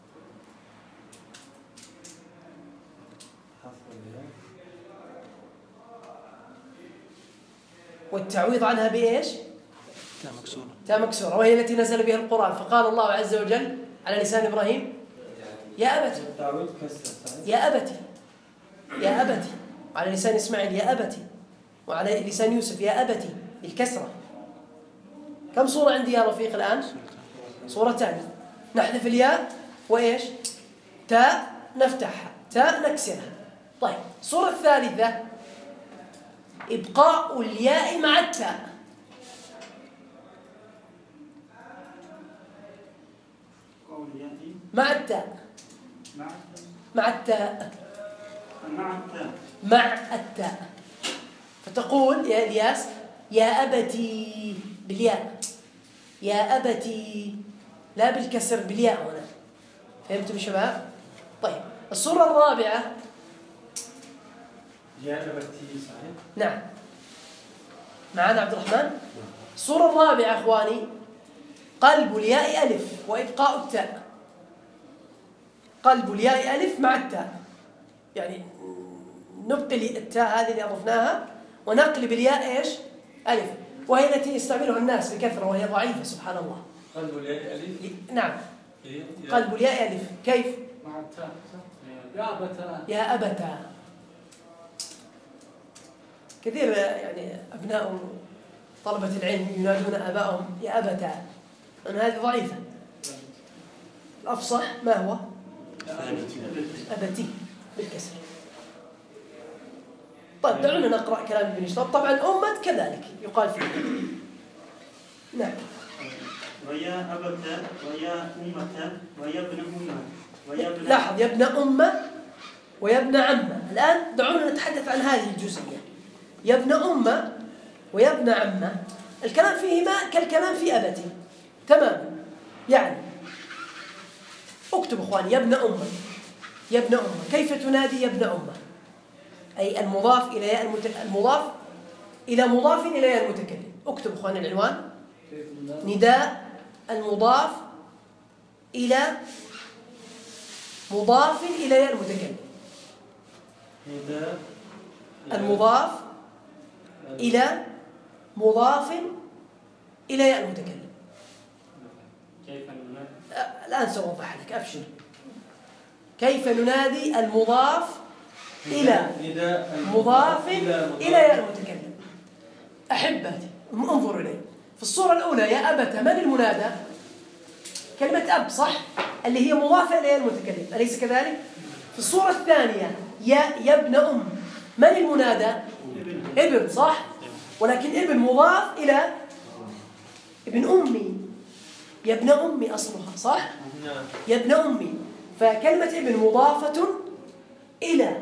والتعويض عنها بإيش؟ تاء مكسورة، وهي التي نزل بها القرآن. فقال الله عز وجل على لسان إبراهيم: يا أبتي، يا أبتي، يا أبتي. وعلى لسان إسماعيل: يا أبتي. وعلى لسان يوسف: يا أبتي، بالكسرة. كم صورة عندي يا رفيق الآن؟ صورتان. نحذف الياء وإيش؟ تاء نفتحها، تاء نكسرها. طيب الصورة الثالثة: إبقاء الياء مع التاء. مع التاء، مع التاء، مع التاء. فتقول يا إلياس: يا أبتي، بالياء، يا أبتي، لا بالكسر، بالياء هنا. فهمتم شباب؟ طيب الصورة الرابعة: يا أبتي، صحيح؟ نعم، معنا عبد الرحمن. الصورة الرابعة أخواني: قلب الياء ألف وإبقاء التاء. قلب الياء ألف مع التاء، يعني نبقي التاء هذه اللي أضفناها ونقلب الياء إيش؟ ألف، وهي التي يستعملها الناس بكثرة وهي ضعيفة سبحان الله. قلب الياء ألف؟ نعم، قلب الياء ألف. كيف؟ مع التاء. يا أبتا، يا أبتا. كثير يعني أبناء طلبة العلم ينادون آبائهم يا أبتا، أن هذه ضعيفة. الأفصح ما هو؟ أبتي بالكسر. طيب دعونا نقرأ كلام ابن هشام. طبعا أمة كذلك يقال فيه. نعم. ويا أبت ويا أمة ويا ابن أمة ويا ابن لاحظ يا ابن أمة ويا ابن عمة. الآن دعونا نتحدث عن هذه الجزئية. يا ابن أمة ويا ابن عمة الكلام فيهما كالكلام في أبتي تماما. يعني اكتب اخواني يا ابن أمة يا ابن أمة. كيف تنادي يا ابن أمة؟ أي المضاف إلى ياء المضاف إلى مضاف إلى ياء المتكلم. اكتب اخواني العنوان نداء المضاف إلى مضاف إلى ياء المتكلم. نداء المضاف إلى مضاف إلى ياء المتكلم. كيف ننادي؟ الآن سأوضح لك أبشر. كيف ننادي المضاف إلى مضاف إلى ياء المتكلم؟ أحبتي انظروا إلي. في الصورة الأولى يا أبت من المنادى؟ كلمة أب صح؟ اللي هي مضافة إلى ياء المتكلم أليس كذلك؟ في الصورة الثانية يا ابن أم من المنادى؟ ابن صح؟ ولكن ابن مضاف إلى ابن أمي. يا ابن أمي أصلها صح؟ يا ابن أمي. فكلمة ابن مضافة إلى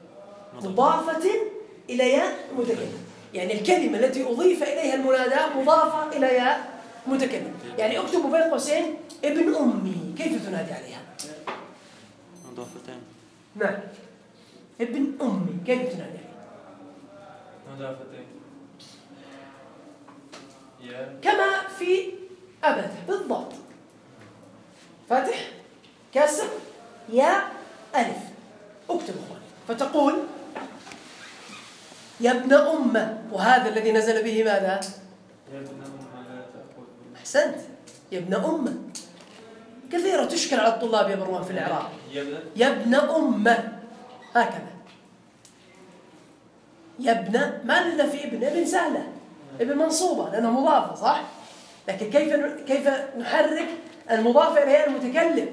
ياء المتكلم. يعني الكلمة التي أضيف إليها المنادى مضافة إلى ياء المتكلم. يعني اكتبوا بين قوسين ابن أمي. كيف تنادي عليها؟ مضافتين. نعم ابن أمي كيف تنادي عليها؟ مضافتين كما في أبته بالضبط. فتح كسر يا ألف. اكتب اخواني فتقول يا ابن أمة. وهذا الذي نزل به ماذا؟ يا ابن أمة لا تأخذ. أحسنت يا ابن أمة. كثيرة تشكل على الطلاب يا مروان في الإعراب. يا ابن أمة هكذا. يا ابن ما لنا في ابن سهلة. ابن منصوبة لأنها مضافة صح؟ لكن كيف نحرك المضافة إلى ياء المتكلم؟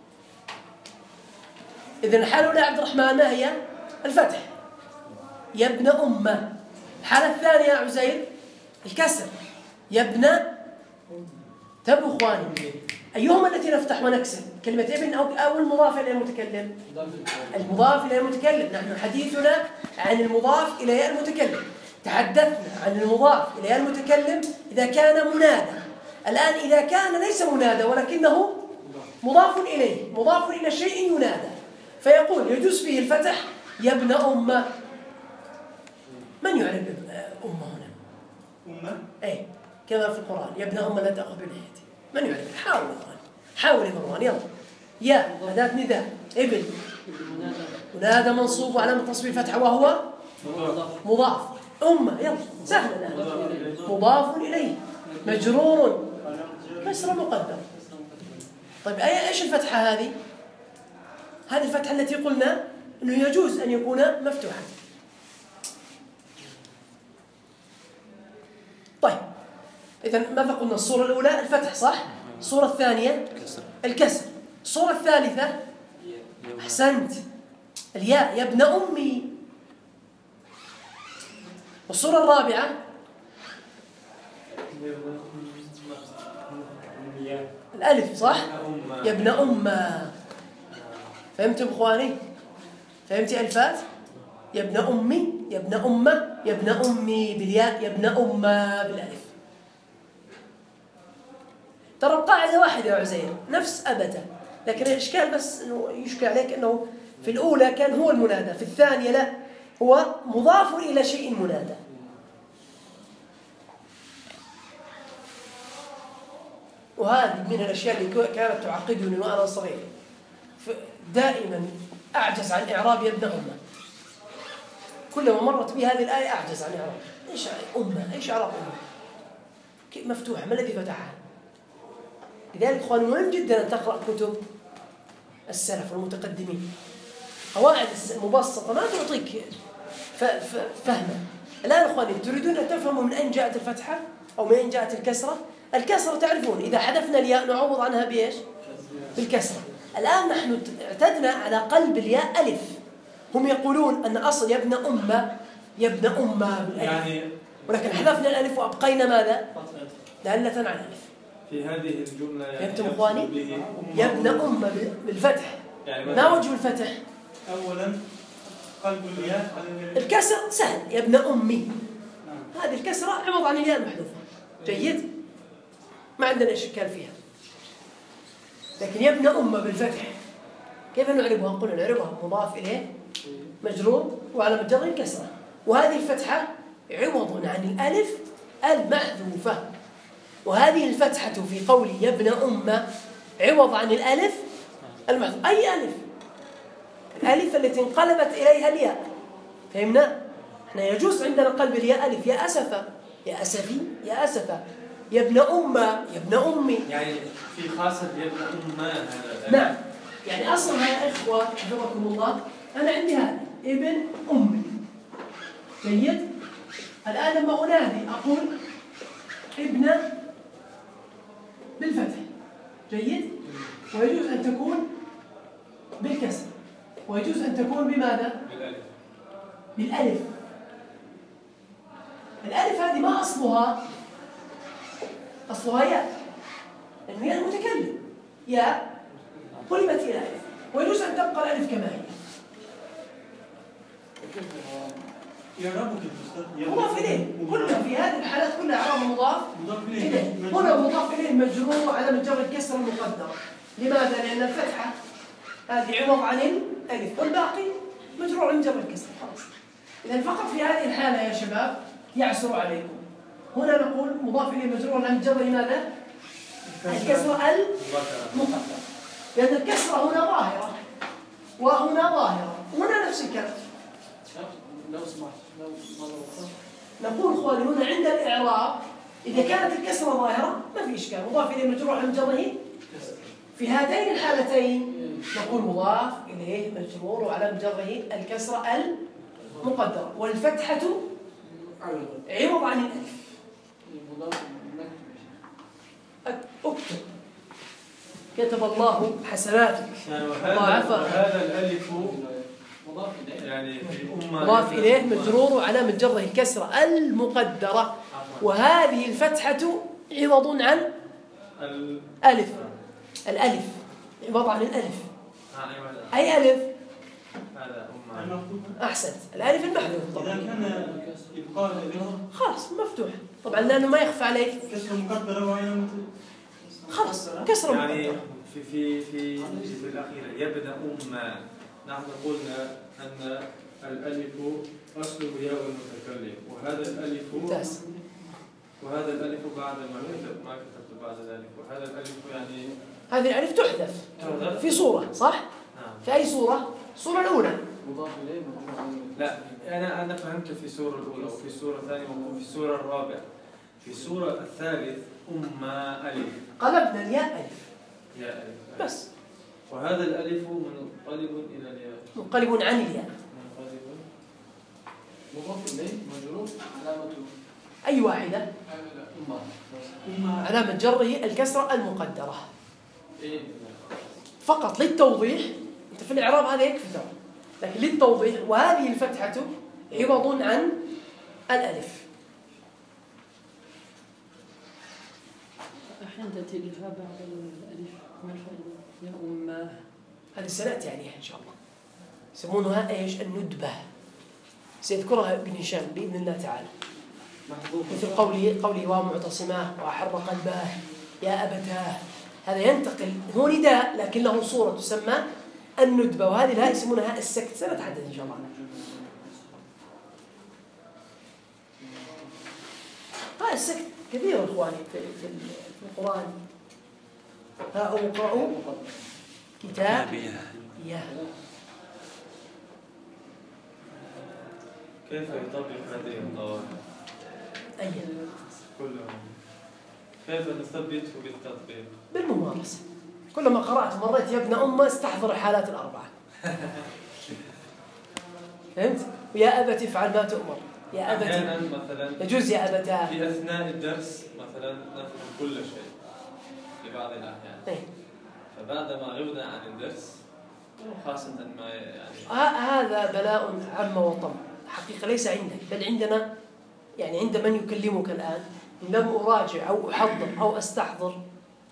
إذن الحالة الأولى عبد الرحمن ما هي؟ الفتح يا ابن أمة. الحالة الثانية يا عزير الكسر يا ابن. تبوا إخواني أيهما التي نفتح ونكسر؟ كلمة ابن أو المضاف إلى المتكلم؟ المضاف إلى المتكلم. نحن حديثنا عن المضاف إلى ياء المتكلم. تحدثنا عن المضاف إلى ياء المتكلم إذا كان منادى. الآن إذا كان ليس منادى ولكنه مضاف إليه مضاف إلى شيء ينادى فيقول يجوز فيه الفتح يا ابن أمة. من يعرف أمة هنا؟ أمة؟ أي كما في القرآن يا ابن أمة لا تأخذ بلحيتي. من يعرف؟ حاول يا مروان يلا. يا أداة نداء ابن منادى منصوب وعلامة تصوير فتحة وهو مضاف. أمة يلا سهل الآن مضاف إليه مجرور كسر مقدر. طيب ايش الفتحة هذه؟ هذه الفتحة التي قلنا انه يجوز ان يكون مفتوحا. طيب اذا ماذا قلنا؟ الصورة الأولى الفتح صح؟ الصورة الثانية الكسر. الصورة الثالثة أحسنت الياء يا ابن أمي. والصورة الرابعة الألف صح؟ يا ابن أمة. فهمتم إخواني؟ فهمتي ألفات؟ يا ابن أمي يا ابن أمة يا ابن أمي بالياء يا ابن أمة بالألف. ترى القاعدة واحدة يا عزير نفس أبدا. لكن الإشكال بس إنه يشكل عليك أنه في الأولى كان هو المنادى في الثانية لا هو مضاف إلى شيء منادى. وهذه من الأشياء اللي كانت تعقدني وأنا صغير. دائما أعجز عن إعراب يا ابن أمة. كلما مرت بي هذه الآية أعجز عن إعراب. إيش أمة؟ إيش إعراب أمة؟ مفتوحة ما الذي فتحها؟ لذلك أخواني مهم جدا أن تقرأ كتب السلف والمتقدمين. قواعد المبسطة ما تعطيك فهما. الآن أخواني تريدون أن تفهموا من أين جاءت الفتحة أو من أين جاءت الكسرة؟ الكسرة تعرفون إذا حذفنا الياء نعوض عنها بإيش؟ بالكسرة. الآن نحن اعتدنا على قلب الياء ألف. هم يقولون أن أصل يا ابن أمة يا ابن أمة بالألف. ولكن حذفنا الألف وأبقينا ماذا؟ دالة على الألف. في هذه الجملة يعني فهمتم إخواني؟ يا ابن أم بالفتح، يعني ما وجه الفتح؟ أولا قلب الياء الكسر سهل، يا ابن أمي، هذه الكسرة عوض عن الياء المحذوفة. جيد؟ ما عندنا إشكال فيها. لكن يا ابن أم بالفتح كيف نعربها؟ قلنا نعربها مضاف إليه مجرور وعلى جره الكسرة، وهذه الفتحة عوض عن الألف المحذوفة، وهذه الفتحة في قولي يا ابن أم عوض عن الألف المحذوفة. أي ألف؟ الألف التي انقلبت إليها الياء. فهمنا؟ احنا يجوز عندنا قلب الياء ألف، يا أسفة، يا أسفي، يا أسفة، يا ابن أم، يا ابن أمي. يعني في خاصة يا ابن أم هذا. نعم، يعني أصلها يا إخوة حفظكم الله أنا عندي هذا ابن أمي. جيد؟ الآن لما أنادي أقول ابن بالفتح. جيد؟ ويجوز أن تكون بالكسر، ويجوز أن تكون بماذا؟ بالألف. بالألف. الألف هذه ما أصلها؟ أصلها ياء، لأنه ياء المتكلم، ياء قلبت إلى ألف، ويجوز أن تبقى الألف كما هي. يعربك مضاف إليه، كلها في هذه الحالات كلها إعراب مضاف مضاف إليه. إليه. هنا مضاف إليه مجرور على مجرد الكسر المقدرة. لماذا؟ لأن الفتحة هذه عوض عن الألف، والباقي مجرور على مجرد الكسر. خلاص. إذا فقط في هذه الحالة يا شباب يعسر عليكم. هنا نقول مضاف إليه مجرور على مجرد ماذا؟ الكسر المقدرة، لأن الكسرة هنا ظاهرة وهنا ظاهرة، وهنا نفس الكلام. لو سمحت لو مرة أخرى. نقول إخواني هنا عند الإعراب إذا كانت الكسرة ظاهرة ما في إشكال، مضاف إليه مجرور على مجره. في هاتين الحالتين نقول مضاف إليه مجرور وعلى مجره الكسرة المقدرة، والفتحة عوض عن الألف. اكتب كتب الله حسناتك ضاعفها. وهذا الألف يعني في مضاف إليه مجرور على مجره الكسرة المقدرة، وهذه الفتحة عوض عن ألف. الألف عوض عن الألف. أي ألف؟ هذا أحسنت، الألف المحذوف إذا طبعا. كان إبقاء الألف خلاص مفتوح طبعا، لأنه ما يخفى عليك. كسر مقدرة وعين خلاص كسر يعني مقدرة. في الأخيرة يا ابن أم، نحن قلنا أن الألف أصله ياء المتكلم، وهذا الألف ممتاز. وهذا الألف بعد ما كتبت بعد ذلك، وهذا الألف يعني هذه الألف تحذف في صورة، صح؟ نعم. في أي صورة؟ الصورة الأولى. لا أنا فهمت في السورة الأولى وفي السورة الثانية وفي السورة الرابعة. في السورة الثالث أم ألف قلبنا الياء ألف يا ألف بس. وهذا الألف منقلب إلى الياء. منقلب عن الياء. منقلب مضاف إليه مجرور علامته أي واحدة؟ علامة جره الكسرة المقدرة. إيه. فقط للتوضيح، أنت في الإعراب هذا يكفي ترى، لكن للتوضيح وهذه الفتحة عوض عن الألف. أحيانا تأتي الفاء بعد الألف، ما الفائدة؟ يا أماه. هذه سنأتي عليها إن شاء الله. يسمونها إيش؟ الندبة. سيذكرها ابن هشام بإذن الله تعالى. مثل قولي ومعتصماه وأحر قلباه يا أبتاه، هذا ينتقل، هو نداء لكن له صورة تسمى الندبة، وهذه الهاء يسمونها السكت. سنتحدث إن شاء الله عنها. هذا السكت كثير إخواني في القرآن. ها أقرأوا كتاب يا. كيف يطبق هذه القواعد؟ أي كلهم. كيف نثبته بالتطبيق؟ بالممارسة. كلما قرأت مريت يا ابن أمة استحضر الحالات الأربعة. فهمت؟ ويا أبت افعل ما تؤمر. يا أبت أحيانا مثلا يجوز يا أبتاه. في أثناء الدرس مثلا نفهم كل شيء في بعض الأحيان. إيه؟ فبعدما غبنا عن الدرس خاصة ما يعني هذا بلاء عم وطم حقيقة، ليس عندك بل عندنا، يعني عند من يكلمك الآن لم أراجع أو أحضر أو أستحضر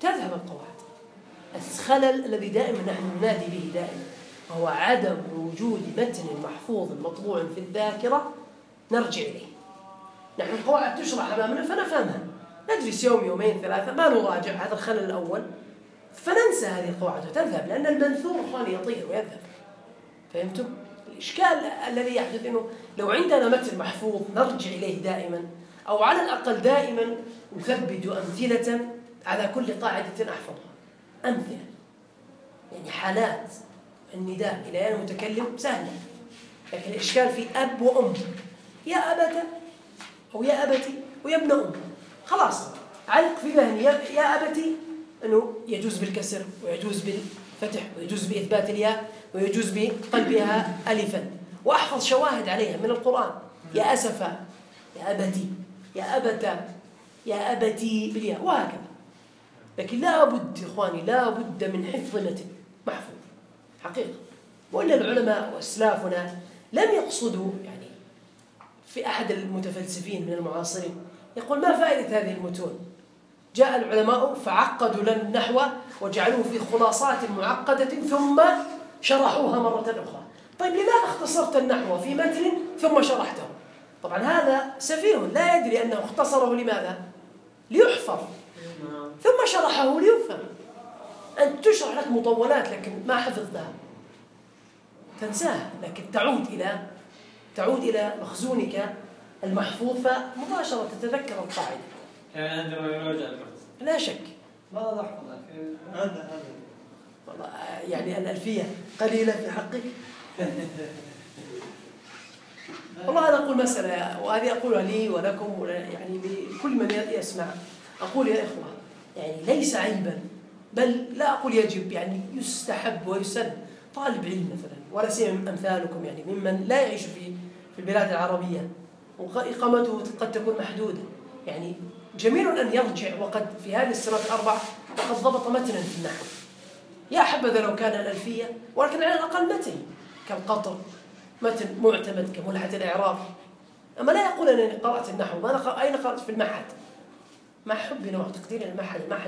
تذهب القواعد. الخلل الذي دائما نحن ننادي به دائما وهو عدم وجود متن محفوظ مطبوع في الذاكرة نرجع إليه. نحن القواعد تشرح أمامنا فنفهمها، نجلس يوم يومين ثلاثة ما نراجع، هذا الخلل الأول، فننسى هذه القواعد وتذهب، لأن المنثور أخواني يطير ويذهب. فهمتم؟ الإشكال الذي يحدث أنه لو عندنا متن محفوظ نرجع إليه دائما، أو على الأقل دائما نثبت أمثلة على كل قاعدة أحفظها. أمثلة يعني حالات النداء إلى المتكلم سهلة، لكن الإشكال في أب وأم، يا أبت أو يا أبتي ويا ابن أم، خلاص علق في ذهني يا أبتي أنه يجوز بالكسر ويجوز بالفتح ويجوز بإثبات الياء ويجوز بقلبها ألفا، وأحفظ شواهد عليها من القرآن، يا أسفا يا أبتي يا أبتا يا أبتي بالياء وهكذا. لكن لا بد إخواني لا بد من حفظ متن محفوظ حقيقة، وإلا العلماء وأسلافنا لم يقصدوا. يعني في أحد المتفلسفين من المعاصرين يقول ما فائدة هذه المتون؟ جاء العلماء فعقدوا لنا النحو وجعلوه في خلاصات معقدة ثم شرحوها مرة أخرى. طيب لماذا اختصرت النحو في متن ثم شرحته؟ طبعا هذا سفيه لا يدري أنه اختصره لماذا؟ ليحفظ، ثم شرحه ليفهم. أنت تشرح لك مطولات لكن ما حفظتها تنساها، لكن تعود إلى مخزونك المحفوظ فمباشرة تتذكر القاعدة. يعني عندما يراجع البحث لا شك. ماذا نحفظ؟ هذا والله يعني الألفية قليلة في حقك. والله أنا أقول مسألة، وهذه أقولها لي ولكم يعني لكل من يسمع، أقول يا إخوة يعني ليس عيبا، بل لا أقول يجب، يعني يستحب ويسن طالب علم مثلا ولا سيما أمثالكم يعني ممن لا يعيش في البلاد العربية وإقامته قد تكون محدودة، يعني جميل أن يرجع وقد في هذه السنوات الأربع وقد ضبط متنا في النحو. يا حبذا لو كان الألفية، ولكن على الأقل متن كالقطر، متن معتمد كملحة الإعراب. أما لا يقول أنني قرأت النحو، أين قرأت في المعهد؟ مع حبنا وتقدير المعهد ما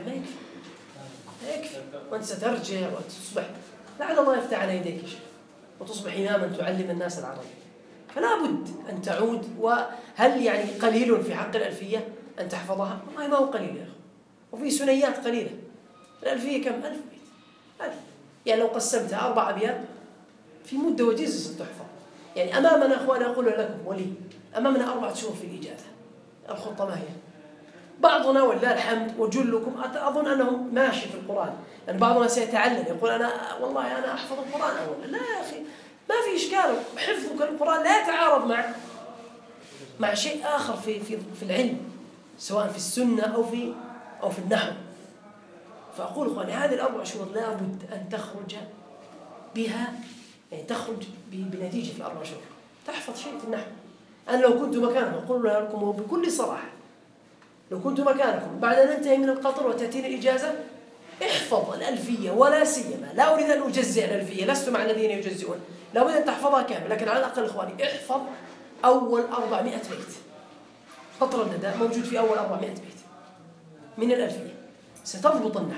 يكفي، وأنت سترجع وتصبح لعل الله يفتح على يديك شيء وتصبح إماما تعلم الناس العربية. فلا بد أن تعود. وهل يعني قليل في حق الألفية أن تحفظها؟ والله ما هو قليل يا أخي، وفي سنيات قليلة. الألفية كم؟ 1000 بيت، 1000. يعني لو قسمتها 4 أبيات في مدة وجيزة ستحفظ. يعني أمامنا أخواني أقول لكم ولي أمامنا 4 شهور في الإجازة. الخطة ما هي؟ بعضنا ولله الحمد وجلكم أظن أنهم ماشي في القرآن، يعني بعضنا سيتعلم يقول والله أنا أحفظ القرآن أولا. لا يا أخي ما في إشكال، حفظك القرآن لا يتعارض مع شيء آخر في العلم، سواء في السنة أو في النحو. فأقول أخواني هذه ال4 شهور لا بد أن تخرج بها، يعني تخرج بنتيجة في 4 شهور تحفظ شيء في النحو. أنا لو كنت مكانكم أقول لكم بكل صراحة، لو كنت مكانكم بعد أن ننتهي من القطر وتأتينا الإجازة احفظ الألفية، ولا سيما لا أريد أن أجزئ الألفية، لست مع الذين يجزئون، لا بد أن تحفظها كامل، لكن على الأقل إخواني احفظ أول 400 بيت. قطر النداء موجود في أول 400 بيت من الألفية، ستضبط النحو.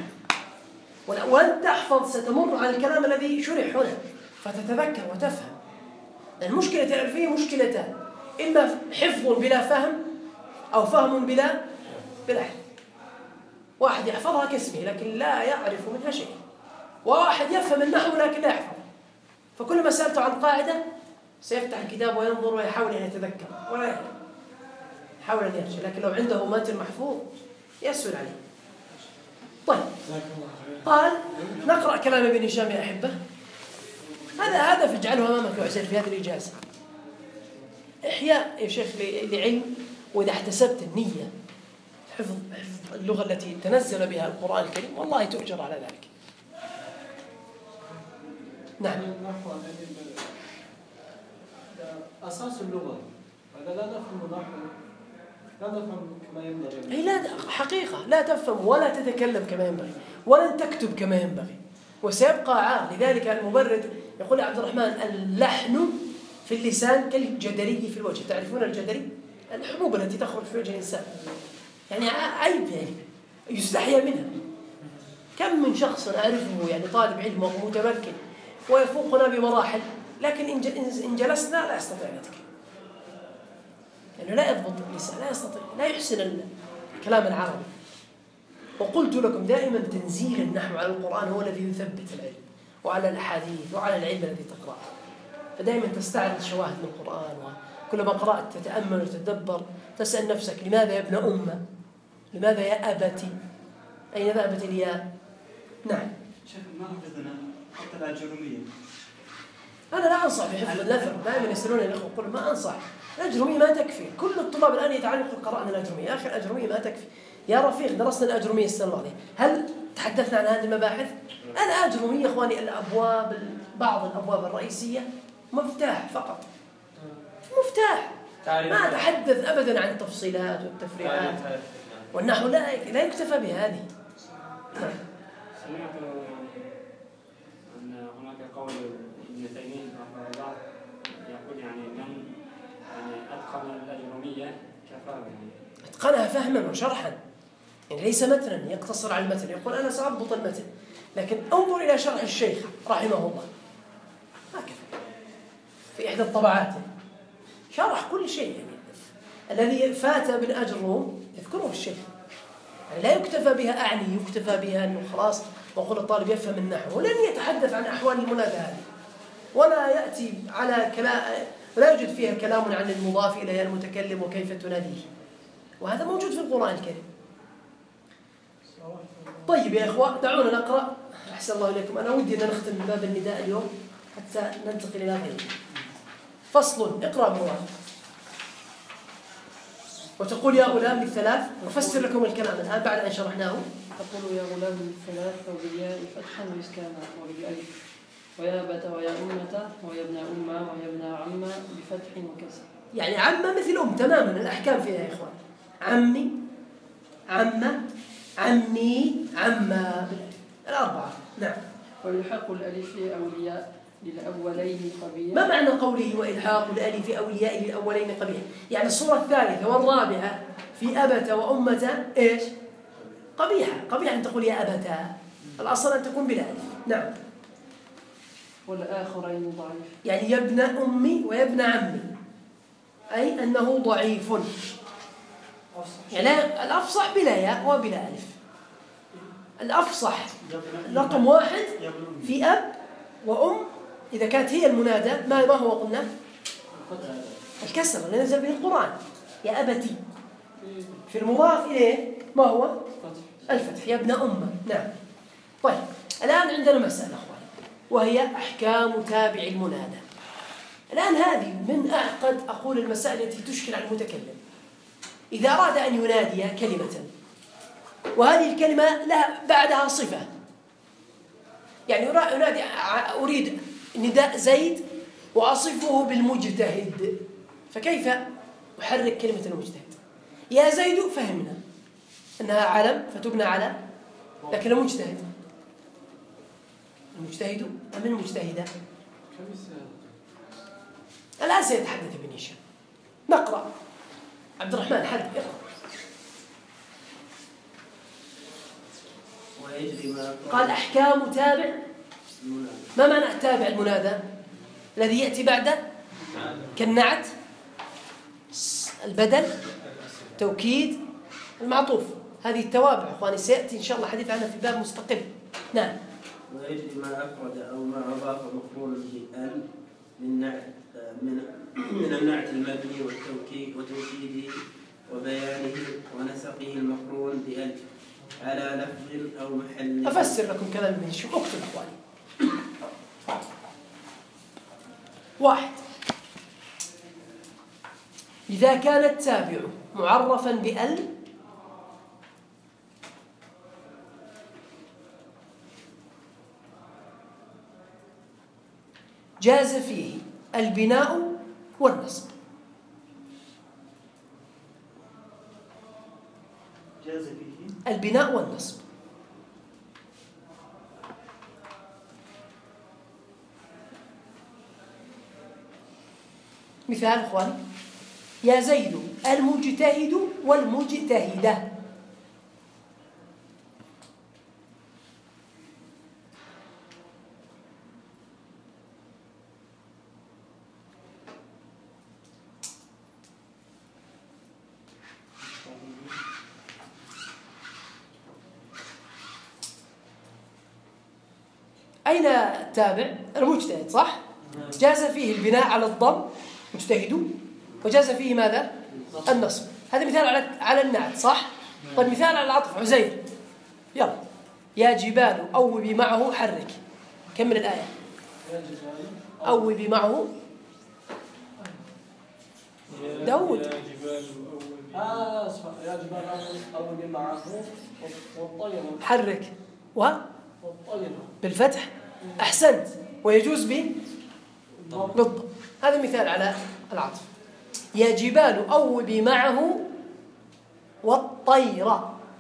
وأن تحفظ ستمر على الكلام الذي شرح هنا فتتذكر وتفهم. لأن مشكلة الألفية مشكلتان، إما حفظ بلا فهم أو فهم بلا حفظ. واحد يحفظها كاسمه لكن لا يعرف منها شيء، وواحد يفهم النحو لكن لا يحفظ. فكلما سألته عن قاعدة سيفتح الكتاب وينظر ويحاول أن يتذكر ولا يحاول أن يرجع، لكن لو عنده متن محفوظ يسهل عليه. طيب قال نقرأ كلام ابن هشام يا أحبة. هذا هدف اجعله أمامك وعزيز في هذه الإجازة، إحياء يا شيخ لعلم. وإذا احتسبت النية حفظ اللغة التي تنزل بها القرآن الكريم والله تؤجر على ذلك. نعم. أساس اللغة هذا لا نفهم نحو، لا نفهم كما ينبغي. أي لا حقيقة لا تفهم ولا تتكلم كما ينبغي ولا تكتب كما ينبغي، وسيبقى عار. لذلك المبرد يقول عبد الرحمن اللحن في اللسان كالجدري في الوجه. تعرفون الجدري؟ الحبوب التي تخرج في وجه الإنسان، يعني عيب، يعني يستحيا منها. كم من شخص أعرفه يعني طالب علم ومتمكن ويفوقنا بمراحل، لكن إن جلسنا لا يستطيع أن يتكلم، لأنه لا يضبط اللسان، لا يستطيع، لا يحسن الكلام العربي. وقلت لكم دائما تنزيل النحو على القرآن هو الذي يثبت العلم، وعلى الأحاديث وعلى العلم الذي تقرأه. فدائما تستعرض شواهد من القرآن، وكلما قرأت تتأمل وتتدبر، تسأل نفسك لماذا يا ابن أمة؟ لماذا يا أبتي؟ أين ذهبت الياء؟ نعم. شيخ ما حفظنا حتى الأجرومية. أنا لا أنصح بحفظ النثر، دائما يسألونني الأخوة يقول ما أنصح، الأجرومية ما تكفي. كل الطلاب الآن يتعلقوا قراءة الأجرومية، يا أخي الأجرومية ما تكفي. يا رفيق درسنا الأجرومية السنة الماضية، هل تحدثنا عن هذه المباحث؟ الأجرومية إخواني الأبواب، بعض الأبواب الرئيسية مفتاح فقط، مفتاح، ما أتحدث أبدا عن التفصيلات والتفريعات، والنحو لا يكتفى بهذه. سمعت أن هناك قول ابن تيمية رحمه الله يقول يعني من أتقن الأجرومية كفاه، أتقنها فهما وشرحا، يعني ليس متنا يقتصر على المتن، يقول أنا سأضبط المتن، لكن انظر إلى شرح الشيخ رحمه الله هكذا في إحدى الطبعات، شرح كل شيء، يعني الذي فات من أجروم يذكره الشيخ، يعني لا يكتفى بها، يكتفى بها أنه خلاص وقل الطالب يفهم النحو، ولن يتحدث عن أحوال المنادى هذه، ولا يأتي على كلام، لا يوجد فيها كلام عن المضاف إلى المتكلم وكيف تناديه، وهذا موجود في القرآن الكريم. طيب يا إخوة دعونا نقرأ، أحسن الله إليكم. أنا ودي أن نختم باب النداء اليوم حتى ننتقل إلى غيره. فصل، اقرأ مروان. وتقول يا غلام بالثلاث، أفسر لكم الكلام الآن بعد أن شرحناه. تقول يا غلام بالثلاث وبالياء فتحا وإسكانا وبالألف، ويا أبت ويا أمة ويا ابن أمة ويا ابن عم بفتح وكسر. يعني عمة مثل تماما، الأحكام فيها يا إخوان، عمي، عمة، عمي، عمة، الأربعة. نعم. ويلحق الألف أو الياء للأولين قبيح. ما معنى قوله وإلحاق الألف أو الياء للأولين قبيح؟ يعني الصورة الثالثة والرابعة في أبت وأمة إيش؟ قبيحة، قبيحة أن تقول يا أبتا، الأصل أن تكون بلا ألف. نعم. والآخرين ضعيف، يعني يا ابن أمي ويا ابن عمي، أي أنه ضعيف، يعني الأفصح بلا ياء وبلا ألف. الأفصح رقم واحد في أب وأم، إذا كانت هي المنادى ما هو قلنا؟ الكسر اللي نزل به القرآن، يا أبتي. في المضاف إليه ما هو؟ الفتح، يا ابن أمة. نعم. طيب الآن عندنا مسألة أخوان، وهي أحكام تابع المنادى. الآن هذه من أعقد أقول المسائل التي تشكل على المتكلم. إذا أراد أن ينادي كلمة، وهذه الكلمة لها بعدها صفة، يعني أنادي، أريد نداء زيد وأصفه بالمجتهد، فكيف أحرك كلمة المجتهد؟ يا زيد فهمنا أنها علم فتبنى على، لكن المجتهد أم المجتهدة؟ الآن سيتحدث ابن هشام. نقرأ عبد الرحمن حد اقرأ. قال أحكام تابع، ما معنى تابع المنادى؟ الذي يأتي بعده كالنعت، البدل، توكيد، المعطوف، هذه التوابع أخواني سيأتي إن شاء الله حديث عنها في باب مستقل. نعم. ويجري ما أفرد أو ما أضاف مفعول بأن من النعت المبني وتوكيده وبيانه ونسقه المقرون بألف على لفظ أو محل. أفسر لكم كلام ابن هشام، اكتب أخواني. واحد، إذا كان التابع معرفا بأل جاز فيه البناء والنصب. جاز فيه البناء والنصب. مثال اخواني، يا زيد المجتهد والمجتهدة. أين التابع؟ المجتهد، صح؟ جاز فيه البناء على الضم مجتهد، وجاز فيه ماذا؟ النصب. هذا مثال على النعت، صح؟ طيب مثال على العطف. عزير، يلا. يا جبال أوبي معه حرك. كمل الآية. أوبي معه داود. يا جبال أوبي معه والطير حرك والطير بالفتح. أحسنت. ويجوز بالضم. هذا مثال على العطف. يا جبال أوبي معه والطير.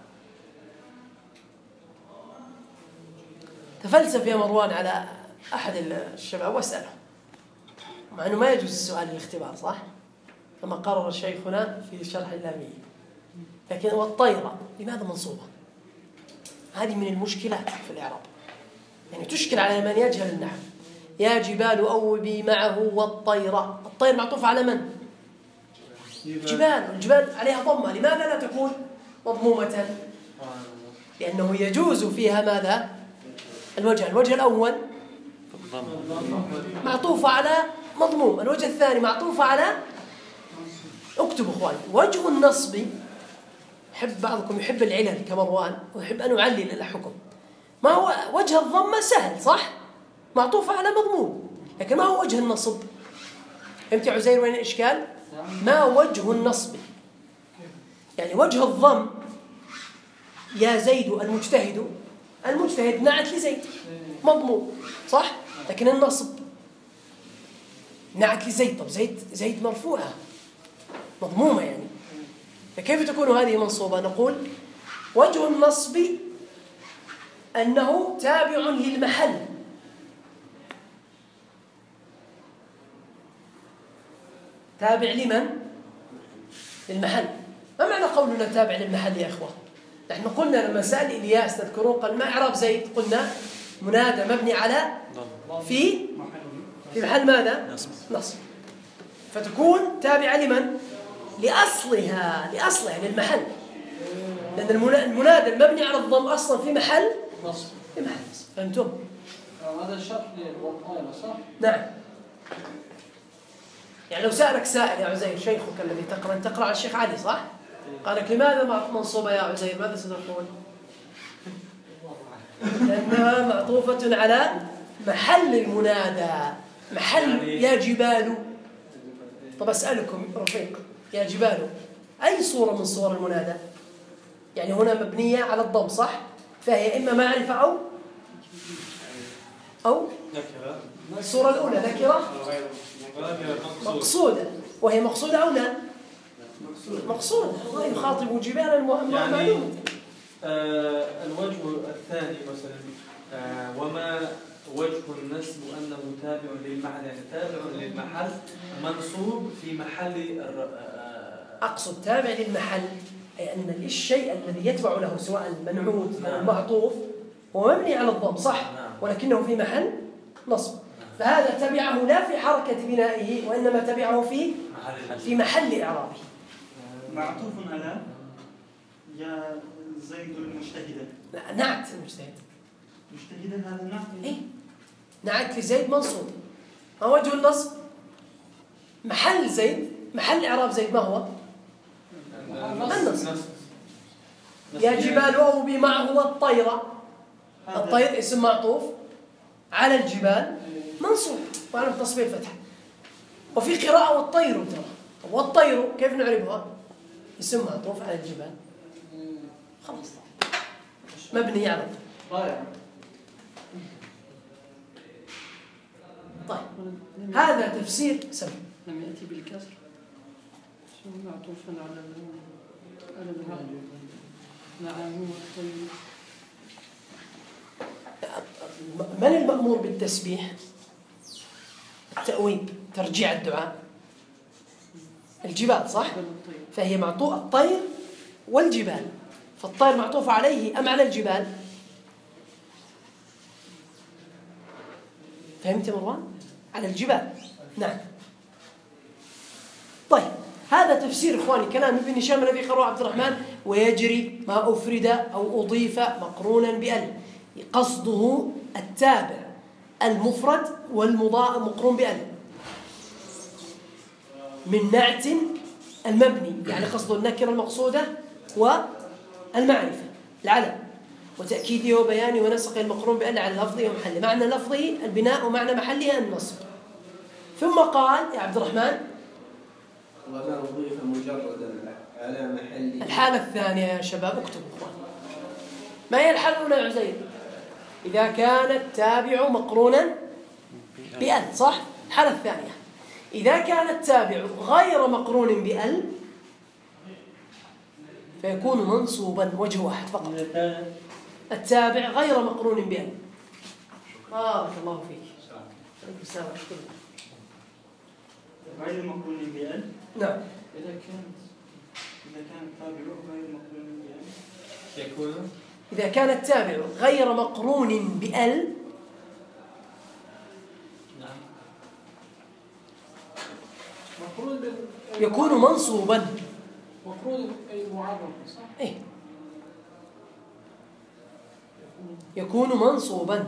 تفلسف يا مروان على أحد الشباب واسأله، مع أنه ما يجوز السؤال للاختبار، صح؟ كما قرر شيخنا في شرح اللامية. لكن والطيرة لماذا منصوبة؟ هذه من المشكلات في الإعراب، يعني تشكل على من يجهل النحو. يا جبال أوبي معه والطيرة. الطير معطوف على من؟ جبال. الجبال عليها ضمة، لماذا لا تكون مضمومة؟ لأنه يجوز فيها ماذا؟ الوجه الأول معطوف على مضموم، الوجه الثاني معطوف على، اكتبوا اخواني، وجه النصب. يحب بعضكم يحب العلل كمروان ويحب أن يعلل الحكم. ما هو وجه الضمة؟ سهل، صح؟ معطوف على مضموم. لكن ما هو وجه النصب؟ فهمت يا عزير وين الإشكال؟ ما وجه النصب؟ يعني وجه الضم يا زيد المجتهد. المجتهد نعت لزيد مضموم، صح؟ لكن النصب نعت لزيد. طب زيد مرفوعة مضمومة، يعني فكيف تكون هذه منصوبة؟ نقول وجه النصب أنه تابع للمحل. تابع لمن؟ للمحل. ما معنى قولنا تابع للمحل يا أخوة؟ نحن قلنا لما سأل إلياس تذكرون قال ما إعراب زيد؟ قلنا منادى مبني على في محل ماذا؟ نصب. فتكون تابعة لمن؟ لأصلها للمحل، لأن المنادى المبني على الضم أصلا في محل نصب. فهمتم؟ هذا الشرط للطائرة، صح؟ نعم. يعني لو سألك سائل يا عزير، شيخك الذي تقرأ على الشيخ علي، صح؟ قال لك لماذا منصوبة يا عزير؟ ماذا ستقول؟ لأنها معطوفة على محل المنادى، محل يا جبال. طب أسألكم رفيق، يا جبال أي صورة من صور المنادى؟ يعني هنا مبنية على الضم، صح؟ فهي إما معرفة أو الصورة الأولى نكرة مقصودة، وهي مقصودة أو لا؟ مقصودة. الله يخاطب جبالا معلومة. الوجه الثاني مثلا وما وجه النسب أنه تابع للمحل، يعني تابع للمحل منصوب في محل أقصد تابع للمحل أي أن الشيء الذي يتبع له سواء المنعوت أو المعطوف هو مبني على الضم، صح؟ ولكنه في محل نصب. فهذا تبعه لا في حركة بنائه، وإنما تبعه في محل إعرابه. معطوف على يا زيد المجتهد. لا، نعت المجتهد. مجتهدا هذا نعت. إيه؟ نعت لزيد منصوب. ما وجه النصب؟ محل زيد، محل إعراب زيد ما هو؟ النصب. يا جبال أوبي معه والطيرة. الطير اسم معطوف على الجبال منصوب وعلى تصبير فتح. وفي قراءة والطير، ترى والطير كيف نعرفها؟ اسم معطوف على الجبال، خلاص مبني على الضم. طيب هذا تفسير سمع. لم يأتي بالكسر، شو معطوفا على الهاء معه والطير. من المأمور بالتسبيح؟ التأويب، ترجيع الدعاء. الجبال، صح؟ فهي معطوف الطير والجبال، فالطير معطوف عليه أم على الجبال؟ فهمت يا مروان؟ على الجبال، نعم. طيب هذا تفسير إخواني كلام ابن هشام الذي قرأه عبد الرحمن. ويجري ما أفرد أو أضيف مقرونا بأل قصده التابع المفرد والمضاء مقرون بأل من نعت المبني، يعني قصد النكرة المقصودة والمعرفة العلم، وتأكيده وبيانه ونسقه المقرون بأل على لفظه ومحله. معنى لفظه البناء ومعنى محله النصب. ثم قال يا عبد الرحمن وما أضيف مجردا على محله. الحالة الثانية يا شباب اكتبوا اخوان. ما هي الحالة الأولى يا عزيز؟ إذا كان التابع مقرونا بأل، صح؟ الحالة الثانية إذا كان التابع غير مقرون بأل فيكون منصوبا. وجه واحد فقط، التابع غير مقرون بأل. بارك الله فيك. عليكم السلام. غير مقرون بأل. نعم. إذا كان التابع غير مقرون بأل يكون إذا كان التابع غير مقرون بأل يكون منصوبا. مقرون أي معرف صح؟ إيه يكون منصوبا.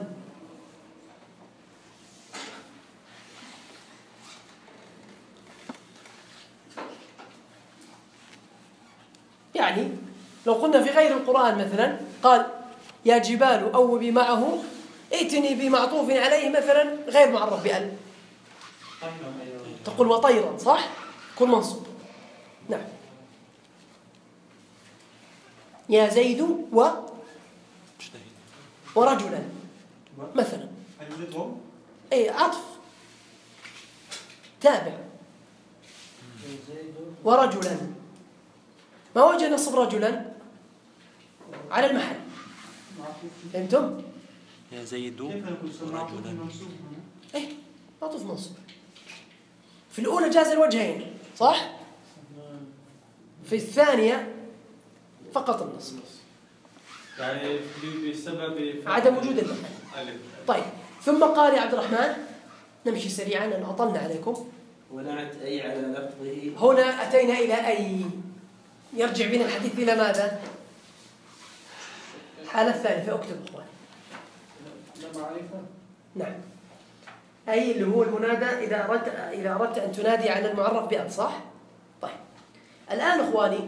يعني لو قلنا في غير القرآن مثلا قال يا جبال أوبي معه ائتني بمعطوف عليه مثلا غير معرف بأل، تقول وطيرا، صح؟ يكون منصوب. نعم. يا زيد ورجلا مثلا، اي عطف تابع ورجلا. ما وجه نصب رجلا؟ على المحل. فهمتم؟ يا زيد رجلا. ايه معطوف منصوب. في الأولى جاز الوجهين، صح؟ في الثانية فقط النصب، يعني بسبب عدم وجود المحل. طيب ثم قال يا عبد الرحمن، نمشي سريعا لأن أطلنا عليكم. ونعت أي على لفظه. هنا أتينا إلى أي، يرجع بنا الحديث إلى ماذا؟ الحالة الثالثة. اكتب أخوان. معرفة. نعم. أي اللي هو المنادى إذا أردت أن تنادي على المعرف بأل، صح؟ طيب الآن أخواني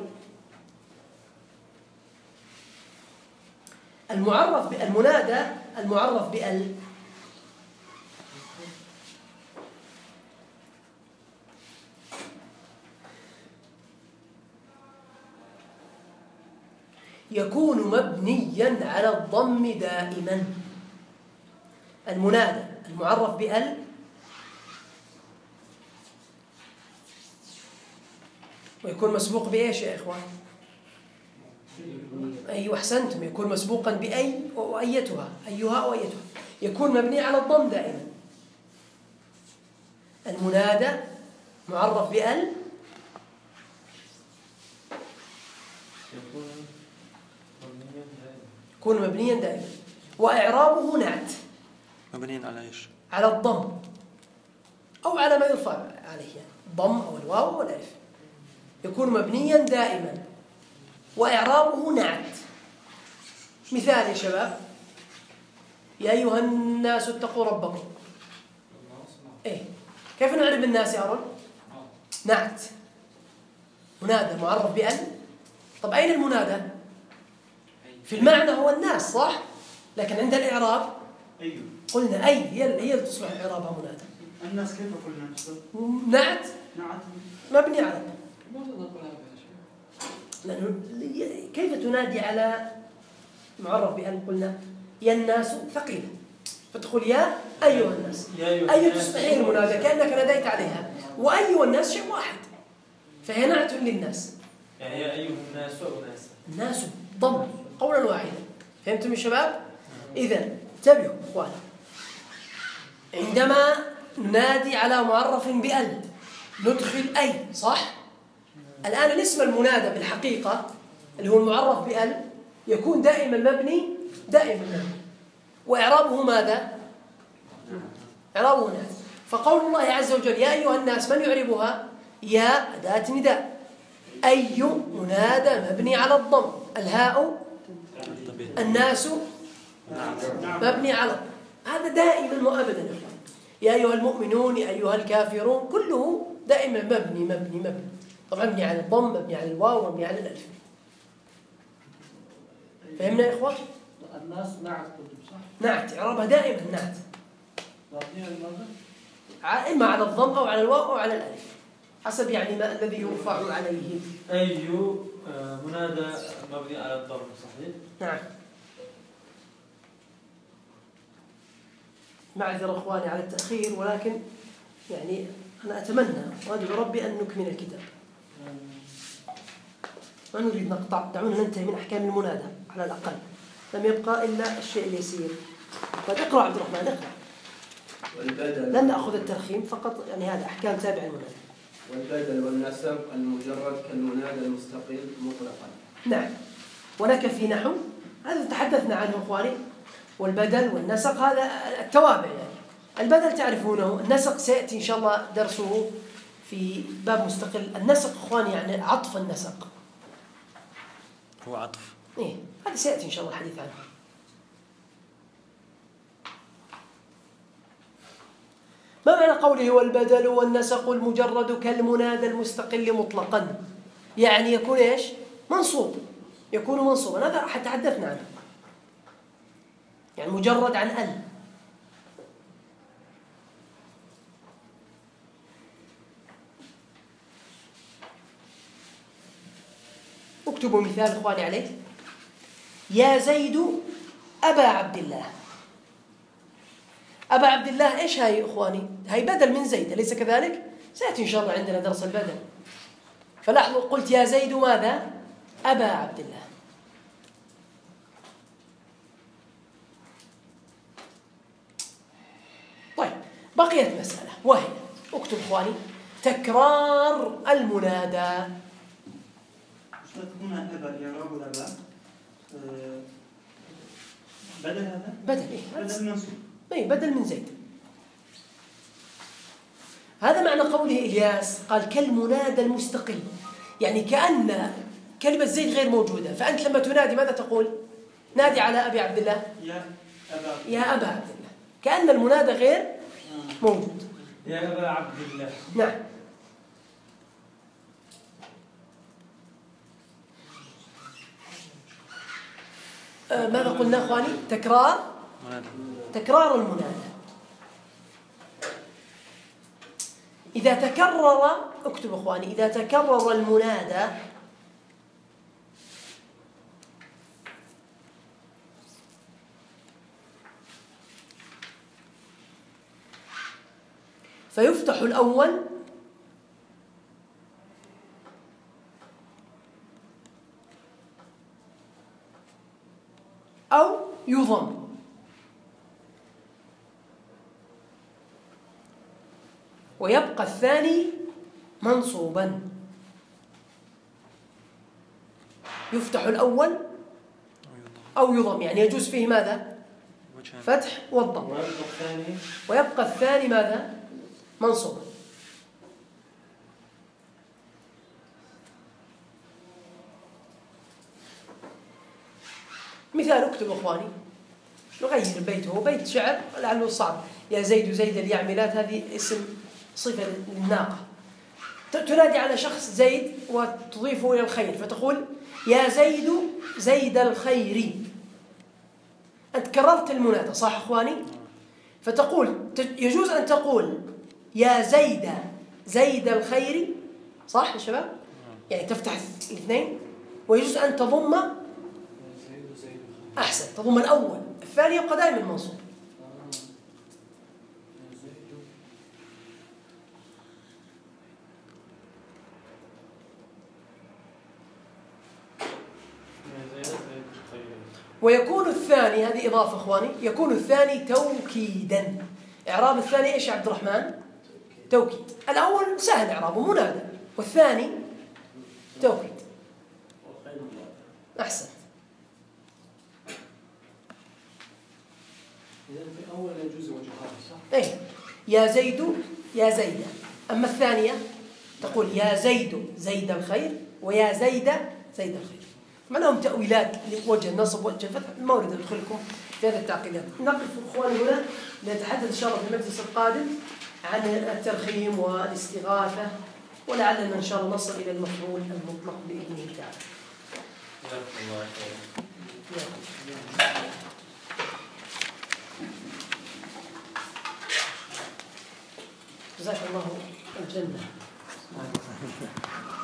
المنادى المعرف بأل يكون مبنيا على الضم دائما. المنادى المعرف بأل ويكون مسبوق بإيش يا إخوان؟ أيوة أحسنتم، يكون مسبوقا بأي وأيتها، أيها أو أيتها، يكون مبني على الضم دائما. المنادى معرف بأل يكون مبنيا دائما، وإعرابه نعت مبنيين على ايش؟ على الضم أو على ما يرفع عليه، الضم أو الواو أو الألف. يكون مبنيا دائما وإعرابه نعت. مثال يا شباب، يا أيها الناس اتقوا ربكم. إيه كيف نعرف الناس يا أرون؟ نعت، منادى معرف بأل. طب أين المنادى؟ في المعنى هو الناس، صح؟ لكن عند الإعراب أيوه قلنا أي هي اللي تصبح إعرابها منادى. الناس كيف قلنا نعت نعت مبني على الضم. ماذا نقول هذا يا شيخ؟ لأنه كيف تنادي على معرف بأن قلنا يا الناس ثقيلة، فتقول يا أيها الناس. أي تصبحين المنادى كأنك ناديت عليها، وأيها الناس شيء واحد، فهي نعت للناس. يعني يا أيها الناس وأناس. الناس ضم قولا واحدا. فهمتم يا شباب؟ إذن انتبهوا إخوانا، عندما ننادي على معرف بأل ندخل أي، صح؟ الآن الاسم المنادى بالحقيقة اللي هو المعرف بأل يكون دائما مبني، دائما مبني، وإعرابه ماذا؟ إعرابه ناس. فقول الله عز وجل يا أيها الناس من يعربها؟ يا أداة نداء، أي منادى مبني على الضم، الهاء الناس مبني على هذا دائما وأبدا يا إخوان. يا أيها المؤمنون، يا أيها الكافرون، كله دائما مبني مبني مبني. طبعا مبني على الضم، مبني على الواو، مبني على الألف. فهمنا يا إخوان؟ الناس نعت كتب صح؟ نعت، إعرابها دائما نعت. مبنية لماذا؟ إما على الضم أو على الواو أو على الألف، حسب يعني ما الذي يرفع عليه. أي منادى مبني على الضم صحيح؟ نعم. معذرة إخواني على التأخير، ولكن يعني أنا أتمنى وأدعو ربي أن نكمل الكتاب. ما نريد نقطع، دعونا ننتهي من أحكام المنادى على الأقل. لم يبقى إلا الشيء اليسير. طيب اقرأ عبد الرحمن، اقرأ. لن نأخذ الترخيم فقط، يعني هذا أحكام تابع المنادى. والبدل والنسب المجرد كالمنادى المستقل مطلقا. نعم. ولك في نحو هذا تحدثنا عنه إخواني. والبدل والنسق هذا التوابع يعني. البدل تعرفونه، النسق سيأتي إن شاء الله درسه في باب مستقل. النسق إخواني يعني عطف النسق. هو عطف. إيه، هذا سيأتي إن شاء الله الحديث عنه. ما معنى قوله والبدل والنسق المجرد كالمنادى المستقل مطلقا؟ يعني يكون إيش؟ منصوب، يكون منصوبا. هذا راح تحدثنا عنه، يعني مجرد عن ال. اكتبوا مثال إخواني عليه. يا زيد أبا عبد الله. أبا عبد الله إيش هاي إخواني؟ هاي بدل من زيد، أليس كذلك؟ سيأتي إن شاء الله عندنا درس البدل. فلاحظوا قلت يا زيد ماذا؟ أبا عبد الله. طيب بقيت مسألة، وهي اكتب إخواني تكرار المنادى. هنا أبا يعرب الأبا بدل هذا؟ بدل إيه؟ بدل منصوب. أي بدل من زيد. هذا معنى قوله إلياس قال كالمنادى المستقل، يعني كأن كلمة زيد غير موجودة، فأنت لما تنادي ماذا تقول؟ نادي على أبي عبد الله، يا أبا عبد الله، كأن المنادى غير موجود. يا أبا عبد الله. نعم. ماذا قلنا أخواني؟ تكرار المنادى. إذا تكرر، اكتب أخواني، إذا تكرر المنادى فيفتح الأول أو يضم، ويبقى الثاني منصوبا. يفتح الأول أو يضم، يعني يجوز فيه ماذا؟ فتح والضم. ويبقى الثاني ماذا؟ منصوبا. مثال اكتب أخواني، نغير البيت، هو بيت شعر لعله صعب. يا زيد زيد اليعملات، هذه اسم صفة للناقة. تنادي على شخص زيد وتضيفه إلى الخير، فتقول يا زيد زيد الخير. أنت كررت المنادى صح أخواني؟ فتقول يجوز أن تقول يا زيد زيد الخير، صح يا شباب؟ يعني تفتح الاثنين. ويجوز أن تضم، أحسن، تضم الأول، الثاني يبقى دائما منصوب. ويكون الثاني، هذه إضافة أخواني، يكون الثاني توكيدا. إعراب الثاني إيش يا عبد الرحمن؟ توكيد. الأول سهل إعرابه منادى، والثاني توكيد. أحسن. إذا في أول يجوز وجهان صح؟ إيه، يا زيد يا زيد. أما الثانية تقول يا زيد زيد الخير، ويا زيد زيد الخير. ما لهم تأويلات لوجه النصب وجه الفتح، ما أريد أدخلكم في هذه التعقيدات. نقف إخواني هنا لنتحدث إن شاء الله في المجلس القادم عن الترخيم والاستغاثة، ولعلنا إن شاء الله نصل إلى المفعول المطلق بإذنه تعالى. جزاك الله الجنة.